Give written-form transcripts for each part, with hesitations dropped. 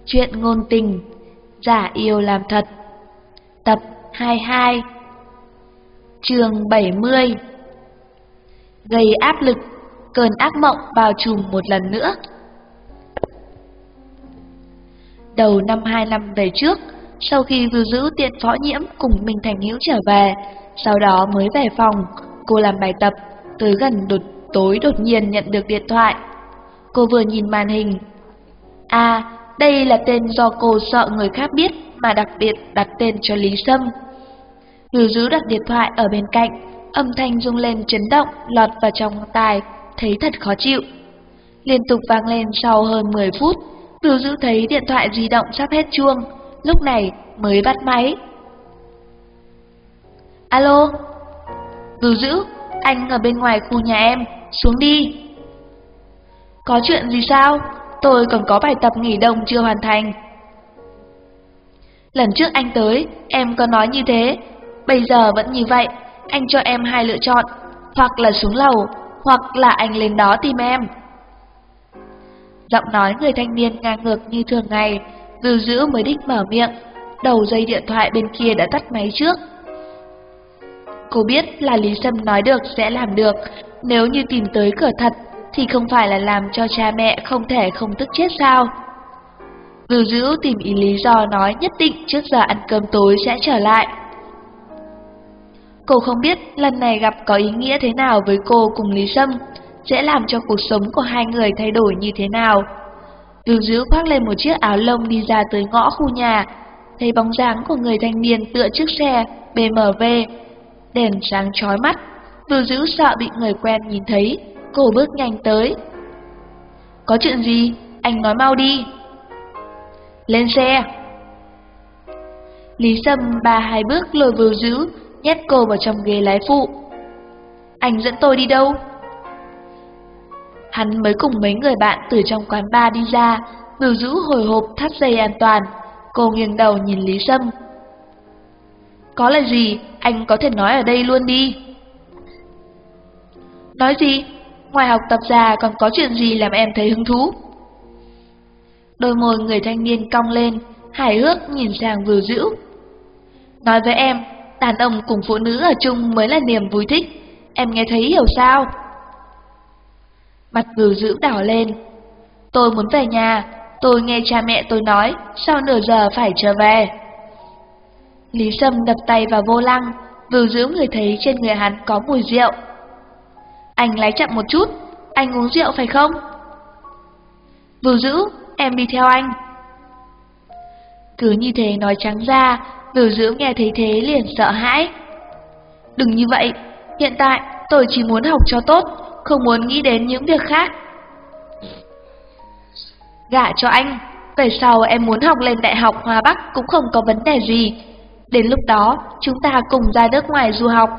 Chuyện ngôn tình, giả yêu làm thật. Tập 22. Chương 70. Gây áp lực, cơn ác mộng bao trùm một lần nữa. Đầu năm 2 năm về trước, sau khi Vưu Dữ tiện Phó Nhiễm cùng Minh Thành Hữu trở về, sau đó mới về phòng, cô làm bài tập, tới gần tối đột nhiên nhận được điện thoại. Cô vừa nhìn màn hình. Đây là tên do cô sợ người khác biết mà đặc biệt đặt tên cho Lý Sâm. Vưu Dữ đặt điện thoại ở bên cạnh, âm thanh rung lên chấn động lọt vào trong tai, thấy thật khó chịu. Liên tục vang lên sau hơn 10 phút, Vưu Dữ thấy điện thoại di động sắp hết chuông, lúc này mới bắt máy. Alo? Vưu Dữ, anh ở bên ngoài khu nhà em, xuống đi. Có chuyện gì sao? Tôi còn có bài tập nghỉ đông chưa hoàn thành. Lần trước anh tới, em có nói như thế, bây giờ vẫn như vậy. Anh cho em hai lựa chọn, hoặc là xuống lầu, hoặc là anh lên đó tìm em. Giọng nói người thanh niên ngang ngược như thường ngày, Vưu Dữ mới định mở miệng, đầu dây điện thoại bên kia đã tắt máy trước. Cô biết là Lý Sâm nói được sẽ làm được, nếu như tìm tới cửa thật thì không phải là làm cho cha mẹ không thể không tức chết sao? Vưu Dữ tìm ý lý do nói nhất định trước giờ ăn cơm tối sẽ trở lại. Cô không biết lần này gặp có ý nghĩa thế nào với cô cùng Lý Sâm, sẽ làm cho cuộc sống của hai người thay đổi như thế nào. Vưu Dữ khoác lên một chiếc áo lông đi ra tới ngõ khu nhà, thấy bóng dáng của người thanh niên tựa chiếc xe BMW, đèn sáng chói mắt. Vưu Dữ sợ bị người quen nhìn thấy, cô bước nhanh tới. Có chuyện gì? Anh nói mau đi. Lên xe. Lý Sâm 3-2 bước lôi Vưu Dữ, nhét cô vào trong ghế lái phụ. Anh dẫn tôi đi đâu? Hắn mới cùng mấy người bạn từ trong quán bar đi ra. Vưu Dữ hồi hộp thắt dây an toàn. Cô nghiêng đầu nhìn Lý Sâm. Có lời gì, anh có thể nói ở đây luôn đi. Nói gì? Ngoài học tập ra còn có chuyện gì làm em thấy hứng thú? Đôi môi người thanh niên cong lên, hài hước nhìn sang Vưu Dữ. Nói với em, đàn ông cùng phụ nữ ở chung mới là niềm vui thích. Em nghe thấy hiểu sao? Mặt Vưu Dữ đỏ lên. Tôi muốn về nhà, tôi nghe cha mẹ tôi nói, sau nửa giờ phải trở về. Lý Sâm đập tay vào vô lăng, Vưu Dữ người thấy trên người hắn có mùi rượu. Anh lái chậm một chút, anh uống rượu phải không? Vưu Dữ, em đi theo anh. Cứ như thế nói trắng ra, Vưu Dữ nghe thấy thế liền sợ hãi. Đừng như vậy, hiện tại tôi chỉ muốn học cho tốt, không muốn nghĩ đến những việc khác. Gả cho anh, về sau em muốn học lên Đại học Hoa Bắc cũng không có vấn đề gì. Đến lúc đó, chúng ta cùng ra nước ngoài du học.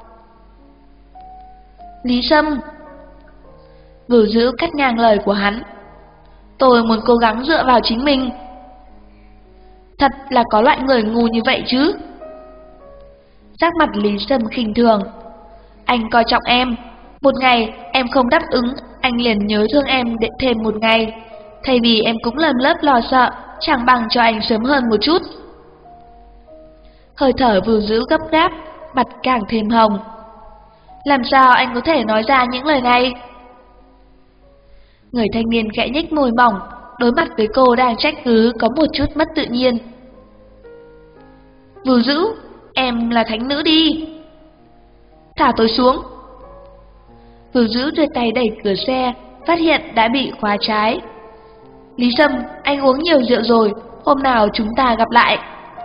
Lý Sâm. Vưu Dữ cắt ngang lời của hắn. Tôi muốn cố gắng dựa vào chính mình. Thật là có loại người ngu như vậy chứ. Sắc mặt Lý Sâm khinh thường. Anh coi trọng em. Một ngày em không đáp ứng, anh liền nhớ thương em để thêm một ngày. Thay vì em cũng lầm lấp lo sợ, chẳng bằng cho anh sớm hơn một chút. Hơi thở Vưu Dữ gấp gáp, mặt càng thêm hồng. Làm sao anh có thể nói ra những lời này? Người thanh niên khẽ nhếch môi mỏng, đối mặt với cô đang trách cứ có một chút mất tự nhiên. Vưu Dữ, em là thánh nữ đi. Thả tôi xuống. Vưu Dữ đưa tay đẩy cửa xe, phát hiện đã bị khóa trái. Lý Sâm, anh uống nhiều rượu rồi, hôm nào chúng ta gặp lại.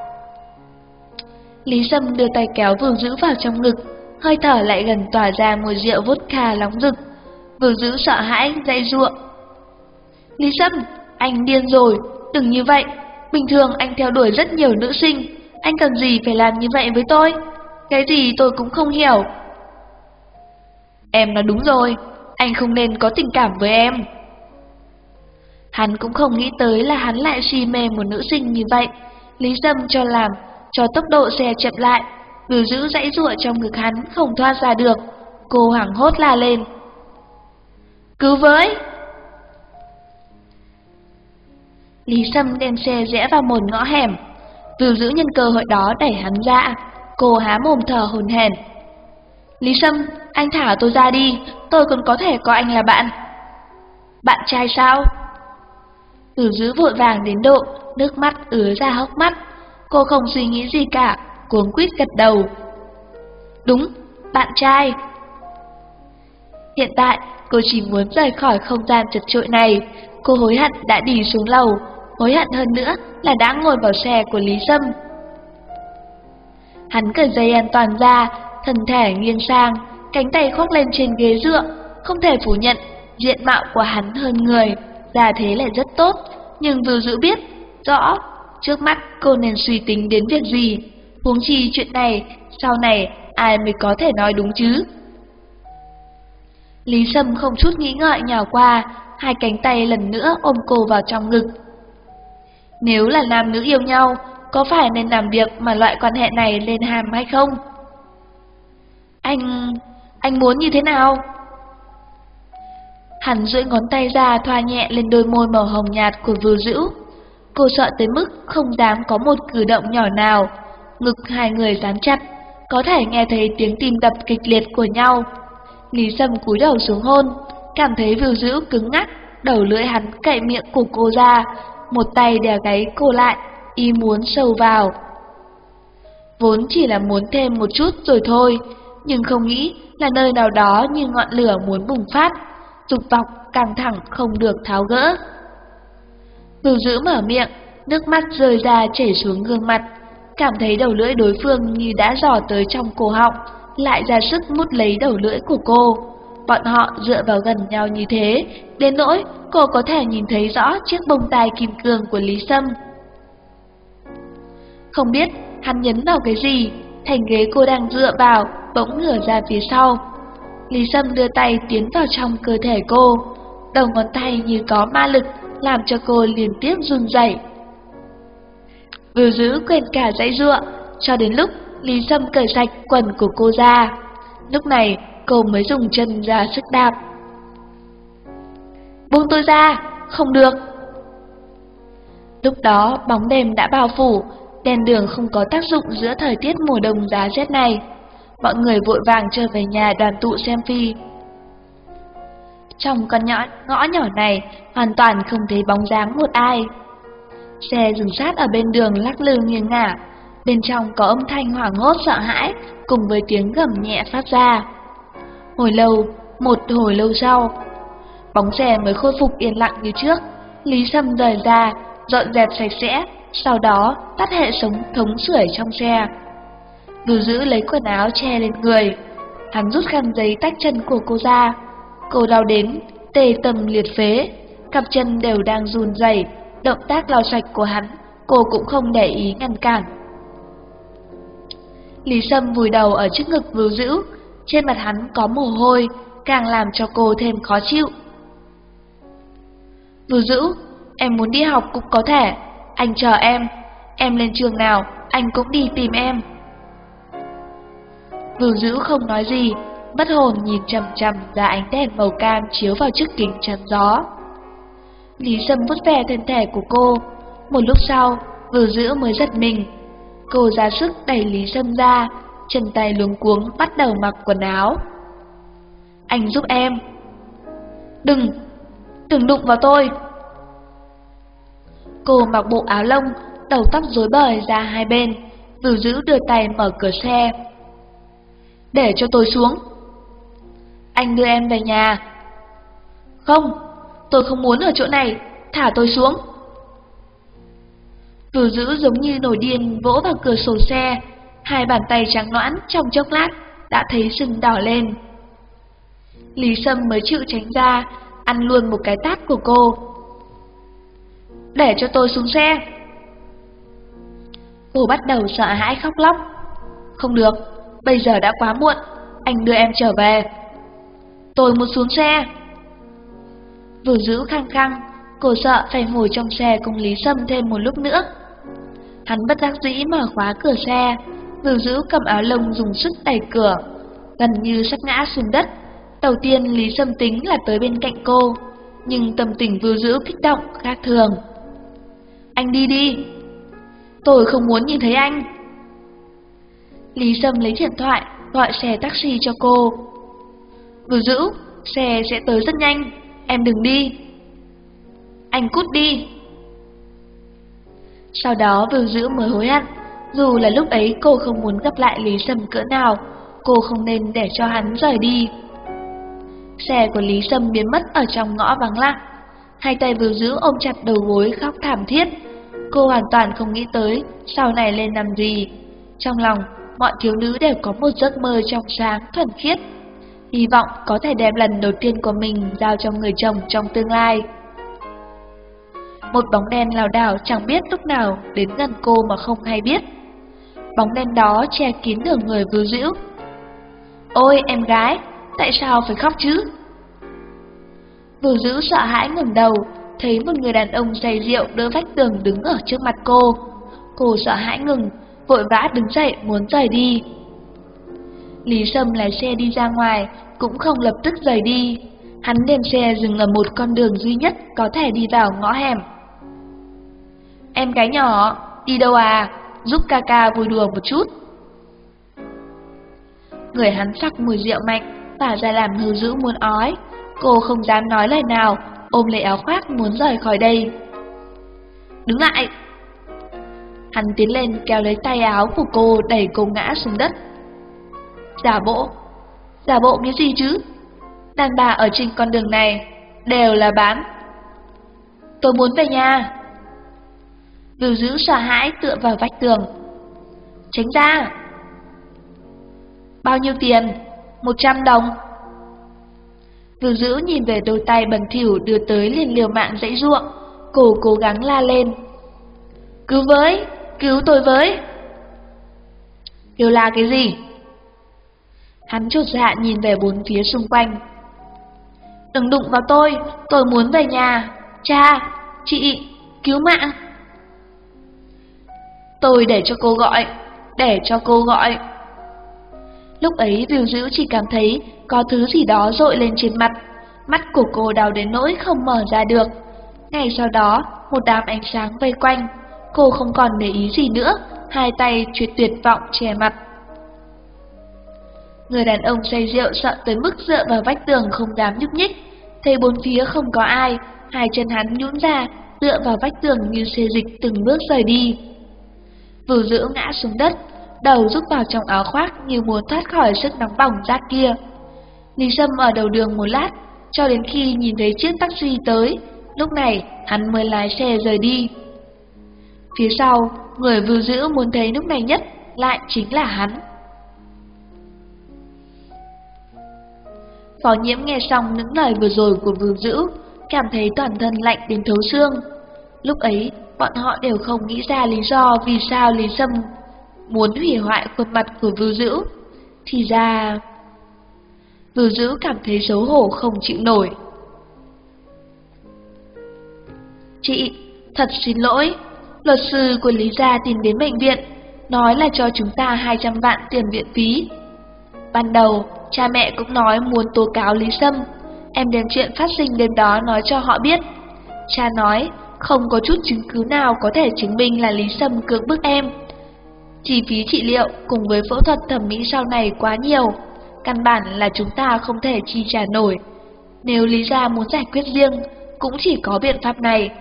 Lý Sâm đưa tay kéo Vưu Dữ vào trong ngực, hơi thở lại gần tỏa ra mùi rượu vodka nóng rực. Vưu Dữ sợ hãi dãy giụa. Lý Sâm, anh điên rồi, đừng như vậy. Bình thường anh theo đuổi rất nhiều nữ sinh, anh cần gì phải làm như vậy với tôi? Cái gì tôi cũng không hiểu. Em nói đúng rồi, anh không nên có tình cảm với em. Hắn cũng không nghĩ tới là hắn lại si mê một nữ sinh như vậy. Lý Sâm cho tốc độ xe chậm lại. Vưu Dữ dãy giụa trong ngực hắn không thoát ra được. Cô hoảng hốt la lên. Cứu với! Lý Sâm đem xe rẽ vào một ngõ hẻm. Vưu Dữ nhân cơ hội đó đẩy hắn ra. Cô há mồm thở hổn hển. Lý Sâm, anh thả tôi ra đi, tôi còn có thể coi anh là bạn. Bạn trai sao? Vưu Dữ vội vàng đến độ nước mắt ứa ra hốc mắt. Cô không suy nghĩ gì cả, cuống quýt gật đầu. Đúng, bạn trai. Hiện tại, cô chỉ muốn rời khỏi không gian chật chội này. Cô hối hận đã đi xuống lầu, hối hận hơn nữa là đã ngồi vào xe của Lý Sâm. Hắn cởi dây an toàn ra, thân thể nghiêng sang, cánh tay khoác lên trên ghế dựa. Không thể phủ nhận, diện mạo của hắn hơn người, ra thế lại rất tốt. Nhưng Vưu Dữ biết rõ trước mắt cô nên suy tính đến việc gì. Huống chi chuyện này, sau này ai mới có thể nói đúng chứ. Lý Sâm không chút nghĩ ngợi nhào qua, hai cánh tay lần nữa ôm cô vào trong ngực. Nếu là nam nữ yêu nhau, có phải nên làm việc mà loại quan hệ này lên hàm hay không? Anh muốn như thế nào? Hắn duỗi ngón tay ra thoa nhẹ lên đôi môi màu hồng nhạt của Vưu Dữ. Cô sợ tới mức không dám có một cử động nhỏ nào. Ngực hai người dán chặt, có thể nghe thấy tiếng tim đập kịch liệt của nhau. Lý Sâm cúi đầu xuống hôn, cảm thấy Vưu Dữ cứng ngắc, đầu lưỡi hắn cậy miệng của cô ra, một tay đè gáy cô lại, ý muốn sâu vào. Vốn chỉ là muốn thêm một chút rồi thôi, nhưng không nghĩ là nơi nào đó như ngọn lửa muốn bùng phát, dục vọng căng thẳng không được tháo gỡ. Vưu Dữ mở miệng, nước mắt rơi ra chảy xuống gương mặt, cảm thấy đầu lưỡi đối phương như đã dò tới trong cổ họng, lại ra sức mút lấy đầu lưỡi của cô. Bọn họ dựa vào gần nhau như thế, đến nỗi cô có thể nhìn thấy rõ chiếc bông tai kim cương của Lý Sâm. Không biết hắn nhấn vào cái gì, thành ghế cô đang dựa vào bỗng ngửa ra phía sau. Lý Sâm đưa tay tiến vào trong cơ thể cô, đầu ngón tay như có ma lực, làm cho cô liên tiếp run rẩy. Vưu Dữ quên cả dãy giụa, cho đến lúc Lý Sâm cởi sạch quần của cô ra. Lúc này cô mới dùng chân ra sức đạp. Buông tôi ra, không được. Lúc đó bóng đêm đã bao phủ, đèn đường không có tác dụng giữa thời tiết mùa đông giá rét này. Mọi người vội vàng trở về nhà đoàn tụ xem phim. Trong con ngõ nhỏ này hoàn toàn không thấy bóng dáng một ai. Xe dừng sát ở bên đường lắc lư nghiêng ngả, bên trong có âm thanh hoảng hốt sợ hãi cùng với tiếng gầm nhẹ phát ra. Một hồi lâu sau, bóng xe mới khôi phục yên lặng như trước. Lý Sâm rời ra, dọn dẹp sạch sẽ, sau đó tắt hệ thống sưởi trong xe. Vưu Dữ lấy quần áo che lên người, hắn rút khăn giấy tách chân của cô ra. Cô đau đến tê tâm liệt phế, cặp chân đều đang run rẩy. Động tác lau sạch của hắn, cô cũng không để ý ngăn cản. Lý Sâm vùi đầu ở trước ngực Vưu Dữ, trên mặt hắn có mồ hôi, càng làm cho cô thêm khó chịu. Vưu Dữ, em muốn đi học cũng có thể, anh chờ em lên trường nào, anh cũng đi tìm em. Vưu Dữ không nói gì, bất hồn nhìn chằm chằm ra ánh đèn màu cam chiếu vào chiếc kính chắn gió. Lý Sâm vuốt ve thân thể của cô, một lúc sau, Vưu Dữ mới giật mình. Cô ra sức đẩy Lý Sâm ra, chân tay luống cuống bắt đầu mặc quần áo. Anh giúp em. Đừng đụng vào tôi. Cô mặc bộ áo lông, đầu tóc rối bời ra hai bên. Vưu Dữ đưa tay mở cửa xe. Để cho tôi xuống. Anh đưa em về nhà. Không, tôi không muốn ở chỗ này, thả tôi xuống. Vưu Dữ giống như nổi điên vỗ vào cửa sổ xe, hai bàn tay trắng nõn trong chốc lát đã thấy sưng đỏ lên. Lý Sâm mới chịu tránh ra, ăn luôn một cái tát của cô. Để cho tôi xuống xe. Cô bắt đầu sợ hãi khóc lóc. Không được, bây giờ đã quá muộn, anh đưa em trở về. Tôi muốn xuống xe. Vưu Dữ khăng khăng, cô sợ phải ngồi trong xe cùng Lý Sâm thêm một lúc nữa. Hắn bất đắc dĩ mở khóa cửa xe. Vưu Dữ cầm áo lông dùng sức đẩy cửa, gần như sắp ngã xuống đất. Đầu tiên Lý Sâm tính là tới bên cạnh cô, nhưng tâm tình Vưu Dữ kích động khác thường. Anh đi đi. Tôi không muốn nhìn thấy anh. Lý Sâm lấy điện thoại, gọi xe taxi cho cô. Vưu Dữ, xe sẽ tới rất nhanh, em đừng đi. Anh cút đi. Sau đó Vưu Dữ mới hối hận, dù là lúc ấy cô không muốn gặp lại Lý Sâm cỡ nào, cô không nên để cho hắn rời đi. Xe của Lý Sâm biến mất ở trong ngõ vắng lặng. Hai tay Vưu Dữ ôm chặt đầu gối khóc thảm thiết. Cô hoàn toàn không nghĩ tới sau này lên làm gì. Trong lòng, mọi thiếu nữ đều có một giấc mơ trong sáng, thuần khiết. Hy vọng có thể đem lần đầu tiên của mình giao cho người chồng trong tương lai. Một bóng đen lảo đảo chẳng biết lúc nào đến gần cô mà không hay biết. Bóng đen đó che kín nửa người Vưu Dữ. Ôi em gái, tại sao phải khóc chứ? Vưu Dữ sợ hãi ngẩng đầu, thấy một người đàn ông say rượu đỡ vách tường đứng ở trước mặt cô. Cô sợ hãi ngừng, vội vã đứng dậy muốn rời đi. Lý Sâm lái xe đi ra ngoài, cũng không lập tức rời đi. Hắn đem xe dừng ở một con đường duy nhất có thể đi vào ngõ hẻm. Em gái nhỏ, đi đâu à? Giúp ca ca vui đùa một chút. Người hắn sắc mùi rượu mạnh, tỏa ra làm Vưu Dữ muốn ói. Cô không dám nói lời nào, ôm lấy áo khoác muốn rời khỏi đây. Đứng lại! Hắn tiến lên kéo lấy tay áo của cô đẩy cô ngã xuống đất. Giả bộ cái gì chứ? Đàn bà ở trên con đường này đều là bán. Tôi muốn về nhà. Vưu Dữ sợ hãi tựa vào vách tường. Tránh ra. Bao nhiêu tiền? 100 đồng. Vưu Dữ nhìn về đôi tay bẩn thỉu đưa tới liền liều mạng giãy giụa. Cô cố gắng la lên. Cứu với, cứu tôi với. Kêu la cái gì? Hắn chột dạ nhìn về bốn phía xung quanh. Đừng đụng vào tôi muốn về nhà. Cha, chị, cứu mạng. Tôi để cho cô gọi. Lúc ấy Vưu Dữ chỉ cảm thấy có thứ gì đó dội lên trên mặt. Mắt của cô đau đến nỗi không mở ra được. Ngay sau đó, một đám ánh sáng vây quanh. Cô không còn để ý gì nữa, hai tay tuyệt vọng che mặt. Người đàn ông say rượu sợ tới mức dựa vào vách tường không dám nhúc nhích. Thấy bốn phía không có ai, hai chân hắn nhũn ra, dựa vào vách tường như xê dịch từng bước rời đi. Vưu Dữ ngã xuống đất, đầu rúc vào trong áo khoác như muốn thoát khỏi sức nóng bỏng rát kia. Lý Sâm ở đầu đường một lát, cho đến khi nhìn thấy chiếc taxi tới, lúc này hắn mới lái xe rời đi. Phía sau, người Vưu Dữ muốn thấy lúc này nhất lại chính là hắn. Phó Nhiễm nghe xong những lời vừa rồi của Vưu Dữ, cảm thấy toàn thân lạnh đến thấu xương. Lúc ấy, bọn họ đều không nghĩ ra lý do vì sao Lý Sâm muốn hủy hoại khuôn mặt của Vưu Dữ. Thì ra... Vưu Dữ cảm thấy xấu hổ không chịu nổi. Chị, thật xin lỗi. Luật sư của Lý gia tìm đến bệnh viện, nói là cho chúng ta 200 vạn tiền viện phí. Ban đầu, cha mẹ cũng nói muốn tố cáo Lý Sâm. Em đem chuyện phát sinh đêm đó nói cho họ biết. Cha nói không có chút chứng cứ nào có thể chứng minh là Lý Sâm cưỡng bức em. Chi phí trị liệu cùng với phẫu thuật thẩm mỹ sau này quá nhiều, căn bản là chúng ta không thể chi trả nổi. Nếu Lý gia muốn giải quyết riêng, cũng chỉ có biện pháp này.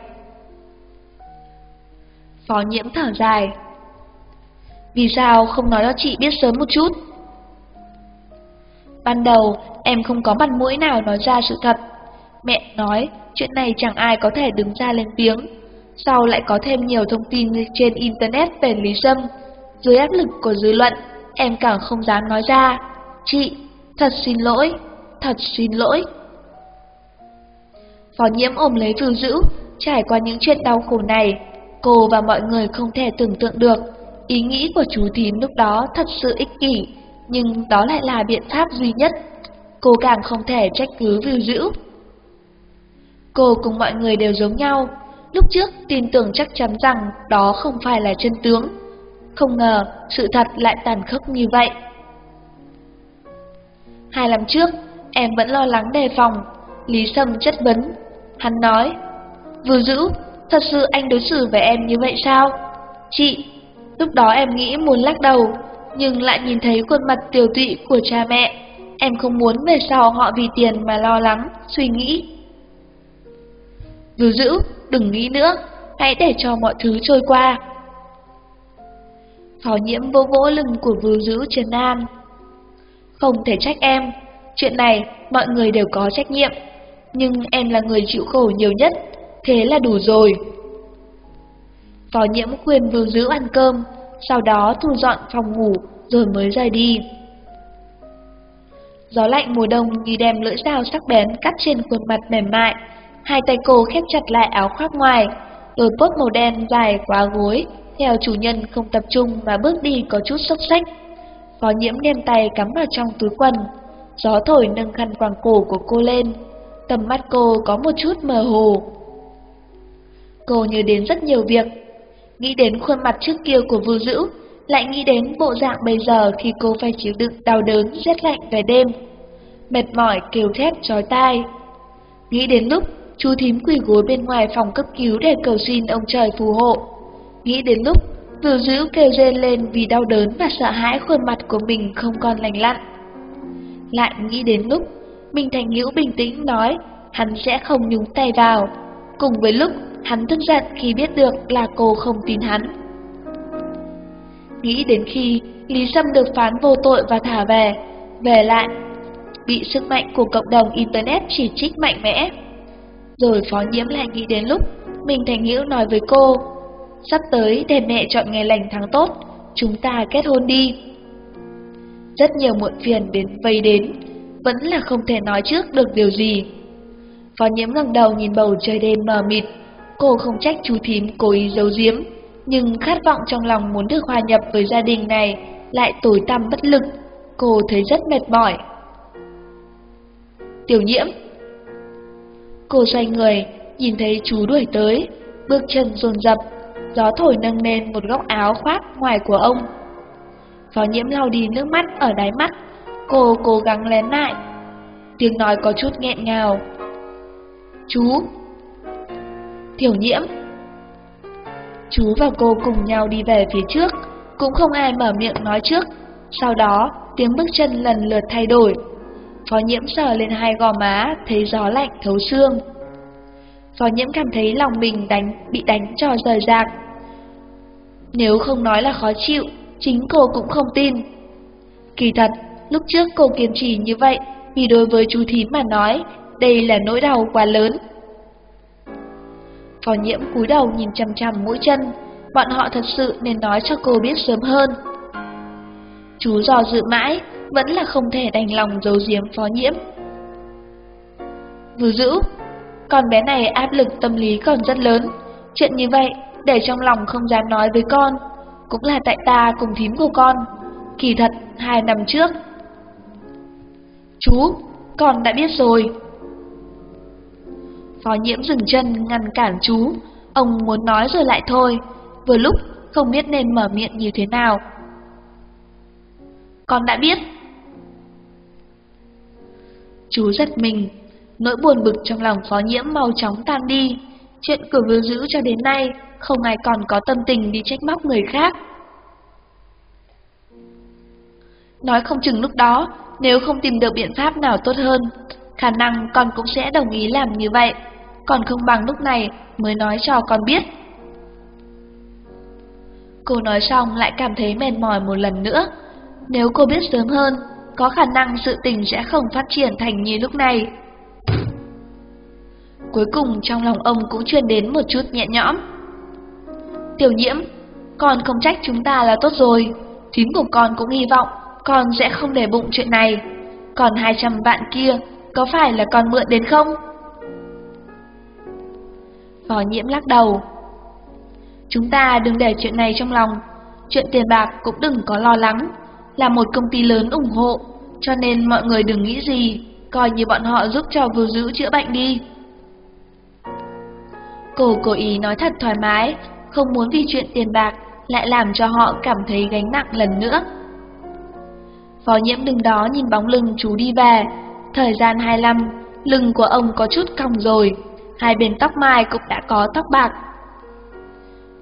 Phó Nhiễm thở dài. Vì sao không nói cho chị biết sớm một chút? Ban đầu em không có mặt mũi nào nói ra sự thật. Mẹ nói chuyện này chẳng ai có thể đứng ra lên tiếng. Sau lại có thêm nhiều thông tin trên internet về Lý Sâm. Dưới áp lực của dư luận, em càng không dám nói ra. Chị, thật xin lỗi, thật xin lỗi. Phó Nhiễm ôm lấy Vưu Dữ, trải qua những chuyện đau khổ này, cô và mọi người không thể tưởng tượng được. Ý nghĩ của chú thím lúc đó thật sự ích kỷ, nhưng đó lại là biện pháp duy nhất. Cô càng không thể trách cứ Vưu Dữ. Cô cùng mọi người đều giống nhau, lúc trước tin tưởng chắc chắn rằng đó không phải là chân tướng. Không ngờ sự thật lại tàn khốc như vậy. 2 năm trước, em vẫn lo lắng đề phòng. Lý Sâm chất vấn. Hắn nói, Vưu Dữ, Thật sự anh đối xử với em như vậy sao? Chị, lúc đó em nghĩ muốn lắc đầu, nhưng lại nhìn thấy khuôn mặt tiều tụy của cha mẹ. Em không muốn về sau họ vì tiền mà lo lắng, suy nghĩ. Vưu Dữ, đừng nghĩ nữa, hãy để cho mọi thứ trôi qua. Phó Nhiễm vỗ vỗ lưng của Vưu Dữ trấn an. Không thể trách em, chuyện này mọi người đều có trách nhiệm, nhưng em là người chịu khổ nhiều nhất, thế là đủ rồi. Phó Nhiễm khuyên Vưu Dữ ăn cơm, sau đó thu dọn phòng ngủ rồi mới rời đi. Gió lạnh mùa đông như đem lưỡi dao sắc bén cắt trên khuôn mặt mềm mại, hai tay cô khép chặt lại áo khoác ngoài, đôi bốt màu đen dài quá gối, theo chủ nhân không tập trung mà bước đi có chút xốc xách. Phó Nhiễm đem tay cắm vào trong túi quần, gió thổi nâng khăn quàng cổ của cô lên, tầm mắt cô có một chút mờ hồ. Cô nhớ đến rất nhiều việc, nghĩ đến khuôn mặt trước kia của Vưu Dữ, lại nghĩ đến bộ dạng bây giờ khi cô phải chịu đựng đau đớn rét lạnh về đêm, mệt mỏi kêu thét chói tai. Nghĩ đến lúc chú thím quỳ gối bên ngoài phòng cấp cứu để cầu xin ông trời phù hộ. Nghĩ đến lúc Vưu Dữ kêu rên lên vì đau đớn và sợ hãi khuôn mặt của mình không còn lành lặn. Lại nghĩ đến lúc Minh Thành Hữu bình tĩnh nói hắn sẽ không nhúng tay vào, cùng với lúc hắn tức giận khi biết được là cô không tin hắn. Nghĩ đến khi Lý Sâm được phán vô tội và thả về lại, bị sức mạnh của cộng đồng Internet chỉ trích mạnh mẽ. Rồi Phó Nhiễm lại nghĩ đến lúc Minh Thành Hữu nói với cô, sắp tới để mẹ chọn ngày lành tháng tốt, chúng ta kết hôn đi. Rất nhiều muộn phiền vây đến, vẫn là không thể nói trước được điều gì. Phó Nhiễm ngẩng đầu nhìn bầu trời đêm mờ mịt, cô không trách chú thím cố ý giấu giếm, nhưng khát vọng trong lòng muốn được hòa nhập với gia đình này lại tối tăm bất lực, cô thấy rất mệt mỏi. Tiểu Nhiễm. Cô xoay người, nhìn thấy chú đuổi tới, bước chân dồn dập, gió thổi nâng lên một góc áo khoác ngoài của ông. Phó Nhiễm lau đi nước mắt ở đáy mắt, cô cố gắng lén lại, tiếng nói có chút nghẹn ngào. Chú. Tiểu Nhiễm. Chú và cô cùng nhau đi về phía trước, cũng không ai mở miệng nói trước. Sau đó, tiếng bước chân lần lượt thay đổi. Phó Nhiễm sờ lên hai gò má, thấy gió lạnh thấu xương. Phó Nhiễm cảm thấy lòng mình bị đánh cho rời rạc. Nếu không nói là khó chịu, chính cô cũng không tin. Kỳ thật, lúc trước cô kiên trì như vậy vì đối với chú thím mà nói, đây là nỗi đau quá lớn. Phó Nhiễm cúi đầu nhìn chằm chằm mũi chân, bọn họ thật sự nên nói cho cô biết sớm hơn. Chú dò dự mãi, vẫn là không thể đành lòng giấu giếm Phó Nhiễm. Vưu Dữ, con bé này áp lực tâm lý còn rất lớn, chuyện như vậy để trong lòng không dám nói với con, cũng là tại ta cùng thím của con. Kỳ thật 2 năm trước. Chú, con đã biết rồi. Phó Nhiễm dừng chân ngăn cản chú, ông muốn nói rồi lại thôi, vừa lúc không biết nên mở miệng như thế nào. Con đã biết. Chú giật mình, nỗi buồn bực trong lòng Phó Nhiễm mau chóng tan đi. Chuyện của Vưu Dữ cho đến nay, không ai còn có tâm tình đi trách móc người khác. Nói không chừng lúc đó, nếu không tìm được biện pháp nào tốt hơn, khả năng con cũng sẽ đồng ý làm như vậy, còn không bằng lúc này mới nói cho con biết. Cô nói xong lại cảm thấy mệt mỏi một lần nữa. Nếu cô biết sớm hơn, có khả năng sự tình sẽ không phát triển thành như lúc này. Cuối cùng trong lòng ông cũng truyền đến một chút nhẹ nhõm. Tiểu Nhiễm, con không trách chúng ta là tốt rồi. Thím của con cũng hy vọng con sẽ không để bụng chuyện này. Còn 200 vạn kia, có phải là con mượn đến không? Phó Nhiễm lắc đầu. Chúng ta đừng để chuyện này trong lòng. Chuyện tiền bạc cũng đừng có lo lắng. Là một công ty lớn ủng hộ, cho nên mọi người đừng nghĩ gì, coi như bọn họ giúp cho Vưu Dữ chữa bệnh đi. Cô cố ý nói thật thoải mái, không muốn vì chuyện tiền bạc lại làm cho họ cảm thấy gánh nặng lần nữa. Phó Nhiễm đứng đó nhìn bóng lưng chú đi về. Thời gian 25, lưng của ông có chút cong rồi, hai bên tóc mai cũng đã có tóc bạc,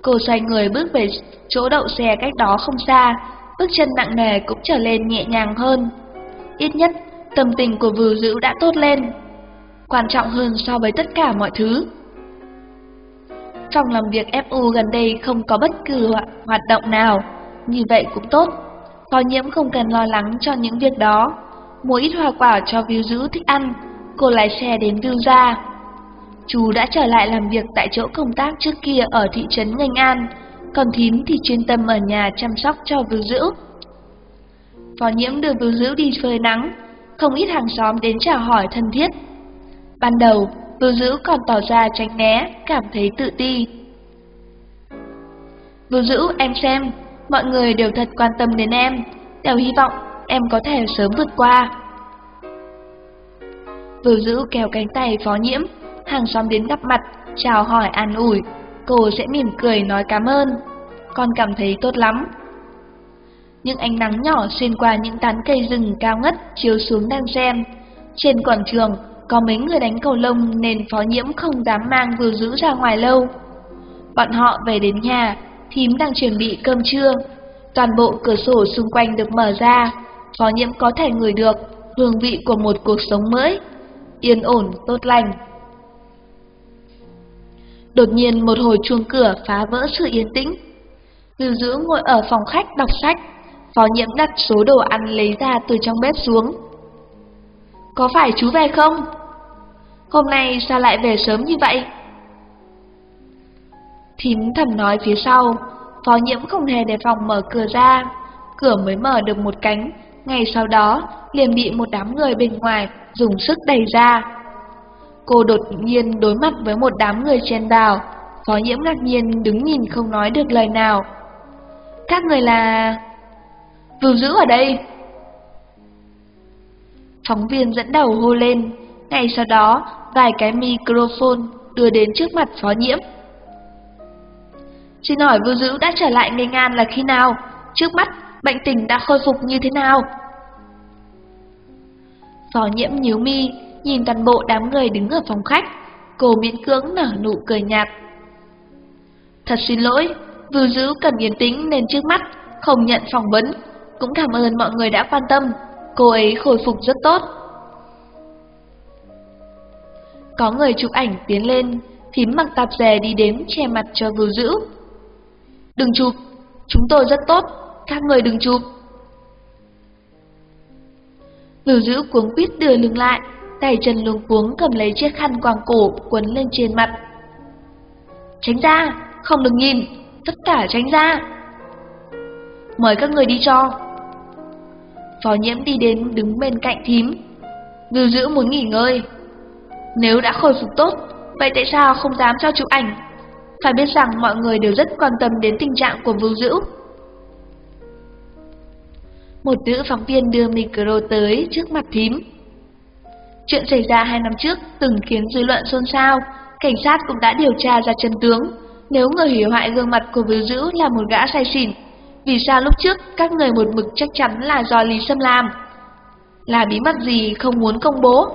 Cô xoay người bước về chỗ đậu xe cách đó không xa, bước chân nặng nề cũng trở lên nhẹ nhàng hơn. Ít nhất, tâm tình của Vưu Dữ đã tốt lên, quan trọng hơn so với tất cả mọi thứ. Phòng làm việc FU gần đây không có bất cứ hoạt động nào, như vậy cũng tốt. Phó Nhiễm không cần lo lắng cho những việc đó. Mua ít hoa quả cho Vưu Dữ thích ăn, cô lái xe đến Vưu gia. Chú đã trở lại làm việc tại chỗ công tác trước kia ở thị trấn Nghênh An, còn Thím thì chuyên tâm ở nhà chăm sóc cho Vưu Dữ. Phó Nhiễm đưa Vưu Dữ đi phơi nắng, không ít hàng xóm đến chào hỏi thân thiết. Ban đầu, Vưu Dữ còn tỏ ra tránh né, cảm thấy tự ti. Vưu Dữ, em xem, mọi người đều thật quan tâm đến em, đều hy vọng em có thể sớm vượt qua. Vưu Dữ kéo cánh tay Phó Nhiễm, hàng xóm đến gặp mặt, chào hỏi an ủi, cô sẽ mỉm cười nói cảm ơn. Con cảm thấy tốt lắm. Những ánh nắng nhỏ xuyên qua những tán cây rừng cao ngất chiếu xuống đan sen. Trên quảng trường có mấy người đánh cầu lông nên Phó Nhiễm không dám mang Vưu Dữ ra ngoài lâu. Bọn họ về đến nhà, Thím đang chuẩn bị cơm trưa. Toàn bộ cửa sổ xung quanh được mở ra, Phó Nhiễm có thể ngửi được hương vị của một cuộc sống mới, yên ổn, tốt lành. Đột nhiên một hồi chuông cửa phá vỡ sự yên tĩnh. Vưu Dữ ngồi ở phòng khách đọc sách, Phó Nhiễm đặt số đồ ăn lấy ra từ trong bếp xuống. Có phải chú về không? Hôm nay sao lại về sớm như vậy? Thím thầm nói phía sau. Phó Nhiễm không hề đề phòng mở cửa ra. Cửa mới mở được một cánh, ngay sau đó liền bị một đám người bên ngoài dùng sức đẩy ra. Cô đột nhiên đối mặt với một đám người chen vào. Phó Nhiễm ngạc nhiên đứng nhìn không nói được lời nào. Các người là... Vưu Dữ ở đây. Phóng viên dẫn đầu hô lên. Ngay sau đó, vài cái microphone đưa đến trước mặt Phó Nhiễm. Xin hỏi Vưu Dữ đã trở lại Nghênh An là khi nào? Trước mắt, bệnh tình đã khôi phục như thế nào? Phó Nhiễm nhíu mi, nhìn toàn bộ đám người đứng ở phòng khách. Cô miễn cưỡng nở nụ cười nhạt. Thật xin lỗi, Vưu Dữ cần yên tĩnh nên trước mắt không nhận phỏng vấn. Cũng cảm ơn mọi người đã quan tâm, cô ấy khôi phục rất tốt. Có người chụp ảnh tiến lên, Thím mặc tạp dề đi đến che mặt cho Vưu Dữ. Đừng chụp, chúng tôi rất tốt, các người đừng chụp. Vưu Dữ cuống quýt đưa lưng lại, tay chân luống cuống cầm lấy chiếc khăn quàng cổ quấn lên trên mặt. Tránh ra, không được nhìn, tất cả tránh ra. Mời các người đi cho. Phó Nhiễm đi đến đứng bên cạnh Thím. Vưu Dữ muốn nghỉ ngơi. Nếu đã khôi phục tốt, vậy tại sao không dám cho chụp ảnh? Phải biết rằng mọi người đều rất quan tâm đến tình trạng của Vưu Dữ. Một nữ phóng viên đưa micro tới trước mặt Thím. Chuyện xảy ra 2 năm trước từng khiến dư luận xôn xao, cảnh sát cũng đã điều tra ra chân tướng. Nếu người hủy hoại gương mặt của Vưu Dữ là một gã say xỉn, vì sao lúc trước các người một mực chắc chắn là do Lý Sâm làm? Là bí mật gì không muốn công bố?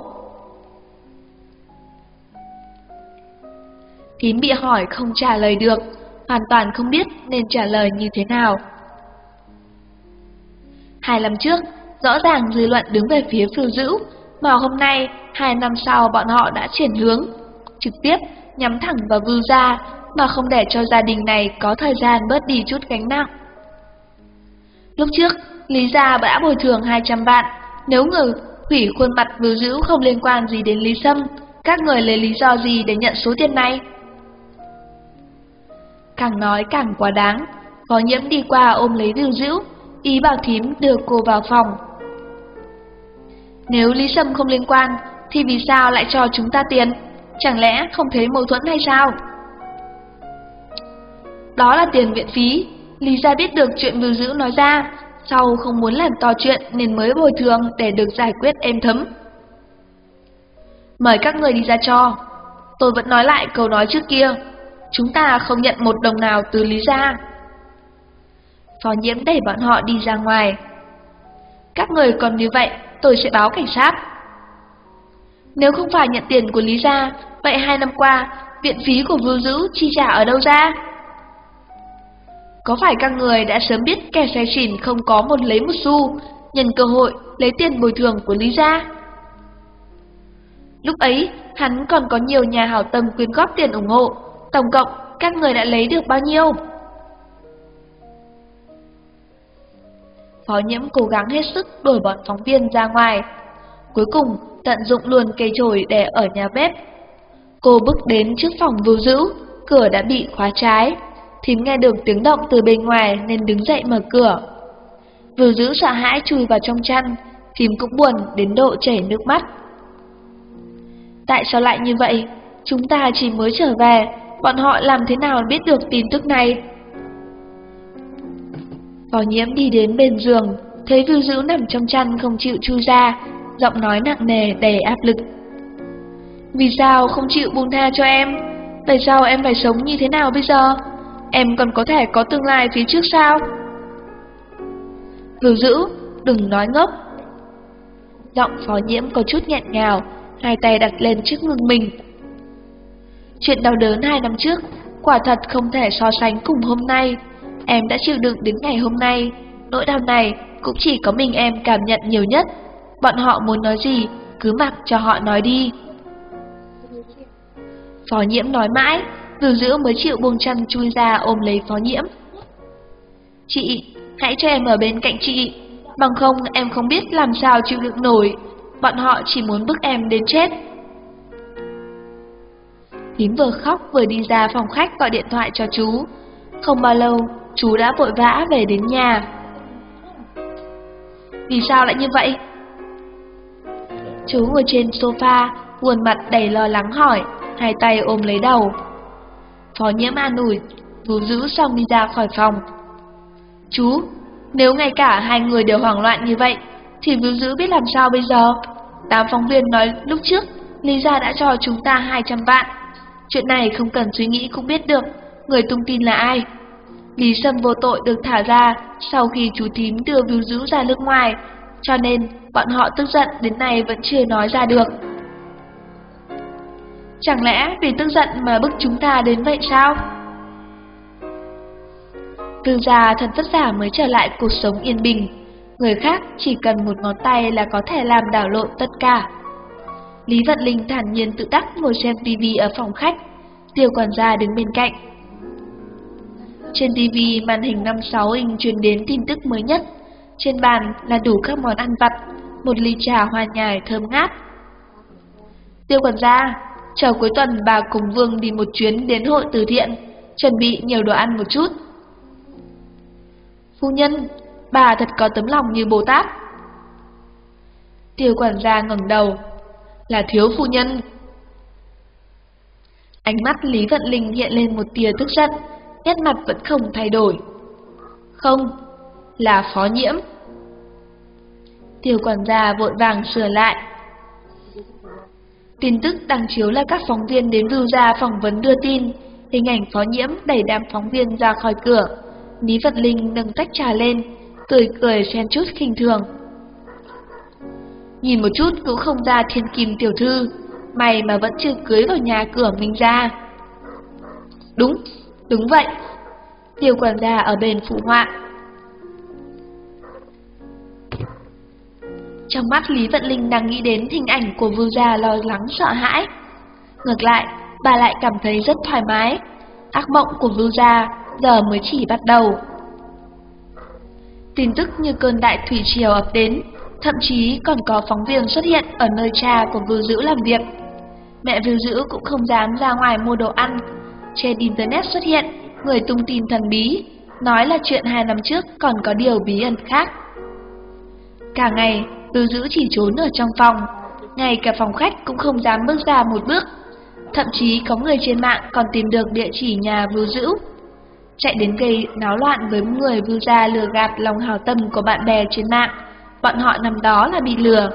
Thím bị hỏi không trả lời được, hoàn toàn không biết nên trả lời như thế nào. 2 năm trước, rõ ràng dư luận đứng về phía Vưu Dữ, mà hôm nay, 2 năm sau bọn họ đã chuyển hướng, trực tiếp nhắm thẳng vào Vưu gia, mà không để cho gia đình này có thời gian bớt đi chút gánh nặng. Lúc trước, Lý gia đã bồi thường 200 vạn, nếu người hủy khuôn mặt Vưu Dữ không liên quan gì đến Lý Sâm, các người lấy lý do gì để nhận số tiền này? Càng nói càng quá đáng, Phó Nhiễm đi qua ôm lấy Vưu Dữ, ý bảo Thím đưa cô vào phòng. Nếu Lý Sâm không liên quan, thì vì sao lại cho chúng ta tiền? Chẳng lẽ không thấy mâu thuẫn hay sao? Đó là tiền viện phí. Lý gia biết được chuyện Vưu Dữ nói ra, sau không muốn làm to chuyện nên mới bồi thường để được giải quyết êm thấm. Mời các người đi ra cho. Tôi vẫn nói lại câu nói trước kia, chúng ta không nhận một đồng nào từ Lý gia. Phó Nhiễm đẩy bọn họ đi ra ngoài. Các người còn như vậy, tôi sẽ báo cảnh sát. Nếu không phải nhận tiền của Lý gia, vậy 2 năm qua, viện phí của Vưu Dữ chi trả ở đâu ra? Có phải các người đã sớm biết kẻ say xỉn không có một lấy một xu, nhân cơ hội lấy tiền bồi thường của Lý gia? Lúc ấy, hắn còn có nhiều nhà hảo tâm quyên góp tiền ủng hộ, tổng cộng các người đã lấy được bao nhiêu? Phó Nhiễm cố gắng hết sức đuổi bọn phóng viên ra ngoài. Cuối cùng, tận dụng luôn cây chổi để ở nhà bếp. Cô bước đến trước phòng Vưu Dữ, cửa đã bị khóa trái. Thím nghe được tiếng động từ bên ngoài nên đứng dậy mở cửa. Vưu Dữ sợ hãi chui vào trong chăn, thím cũng buồn đến độ chảy nước mắt. Tại sao lại như vậy? Chúng ta chỉ mới trở về, bọn họ làm thế nào biết được tin tức này? Phó Nhiễm đi đến bên giường, thấy Vưu Dữ nằm trong chăn không chịu chui ra, giọng nói nặng nề đầy áp lực. Vì sao không chịu buông tha cho em? Tại sao em phải sống như thế nào bây giờ? Em còn có thể có tương lai phía trước sao? Vưu Dữ, đừng nói ngốc. Giọng Phó Nhiễm có chút nghẹn ngào, hai tay đặt lên trước ngực mình. Chuyện đau đớn 2 năm trước, quả thật không thể so sánh cùng hôm nay. Em đã chịu đựng đến ngày hôm nay, nỗi đau này cũng chỉ có mình em cảm nhận nhiều nhất. Bọn họ muốn nói gì, cứ mặc cho họ nói đi. Phó Nhiễm nói mãi, Vưu Dữ mới chịu buông chăn chui ra ôm lấy Phó Nhiễm. Chị, hãy cho em ở bên cạnh chị, bằng không em không biết làm sao chịu đựng nổi. Bọn họ chỉ muốn bức em đến chết. Thím vừa khóc vừa đi ra phòng khách gọi điện thoại cho chú. Không bao lâu, chú đã vội vã về đến nhà. Vì sao lại như vậy? Chú ngồi trên sofa, khuôn mặt đầy lo lắng hỏi, hai tay ôm lấy đầu. Phó Nhiễm an ủi, Vưu Dữ xong đi ra khỏi phòng. Chú, nếu ngay cả hai người đều hoảng loạn như vậy, thì Vưu Dữ biết làm sao bây giờ? 8 phóng viên nói lúc trước, Lý gia đã cho chúng ta 200 vạn. Chuyện này không cần suy nghĩ cũng biết được, người tung tin là ai. Lý Sâm vô tội được thả ra sau khi chú thím đưa Vưu Dữ ra nước ngoài, cho nên bọn họ tức giận đến nay vẫn chưa nói ra được. Chẳng lẽ vì tức giận mà bức chúng ta đến vậy sao? Vưu gia thật vất vả mới trở lại cuộc sống yên bình, người khác chỉ cần một ngón tay là có thể làm đảo lộn tất cả. Lý Vận Linh thản nhiên tự đắc ngồi xem tivi ở phòng khách, Tiêu quản gia đứng bên cạnh. Trên tivi màn hình 56 inch truyền đến tin tức mới nhất, trên bàn là đủ các món ăn vặt, một ly trà hoa nhài thơm ngát. Tiêu quản gia, chờ cuối tuần bà cùng Vương đi một chuyến đến hội từ thiện, chuẩn bị nhiều đồ ăn một chút. Phu nhân, bà thật có tấm lòng như Bồ Tát. Tiêu quản gia ngẩng đầu, là thiếu phu nhân. Ánh mắt Lý Vận Linh hiện lên một tia tức giận, nét mặt vẫn không thay đổi. Không, là Phó Nhiễm. Tiêu quản gia vội vàng sửa lại. Tin tức đăng chiếu là các phóng viên đến Vưu gia phỏng vấn đưa tin, hình ảnh Phó Nhiễm đẩy đám phóng viên ra khỏi cửa. Lý Vận Linh nâng tách trà lên, cười cười xen chút khinh thường. Nhìn một chút cũng không ra thiên kim tiểu thư, mày mà vẫn chưa cưới vào nhà cửa mình ra. Đúng, đúng vậy. Tiêu quản gia ở bên phụ họa. Trong mắt Lý Vận Linh đang nghĩ đến hình ảnh của Vưu gia lo lắng sợ hãi. Ngược lại, bà lại cảm thấy rất thoải mái. Ác mộng của Vưu gia giờ mới chỉ bắt đầu. Tin tức như cơn đại thủy triều ập đến, thậm chí còn có phóng viên xuất hiện ở nơi cha của Vưu Dữ làm việc. Mẹ Vưu Dữ cũng không dám ra ngoài mua đồ ăn. Trên internet xuất hiện người tung tin thần bí, nói là chuyện 2 năm trước còn có điều bí ẩn khác. Cả ngày, Vưu Dữ chỉ trốn ở trong phòng, ngay cả phòng khách cũng không dám bước ra một bước. Thậm chí có người trên mạng còn tìm được địa chỉ nhà Vưu Dữ, chạy đến gây náo loạn với người Vưu gia lừa gạt lòng hảo tâm của bạn bè trên mạng. Bọn họ năm đó là bị lừa.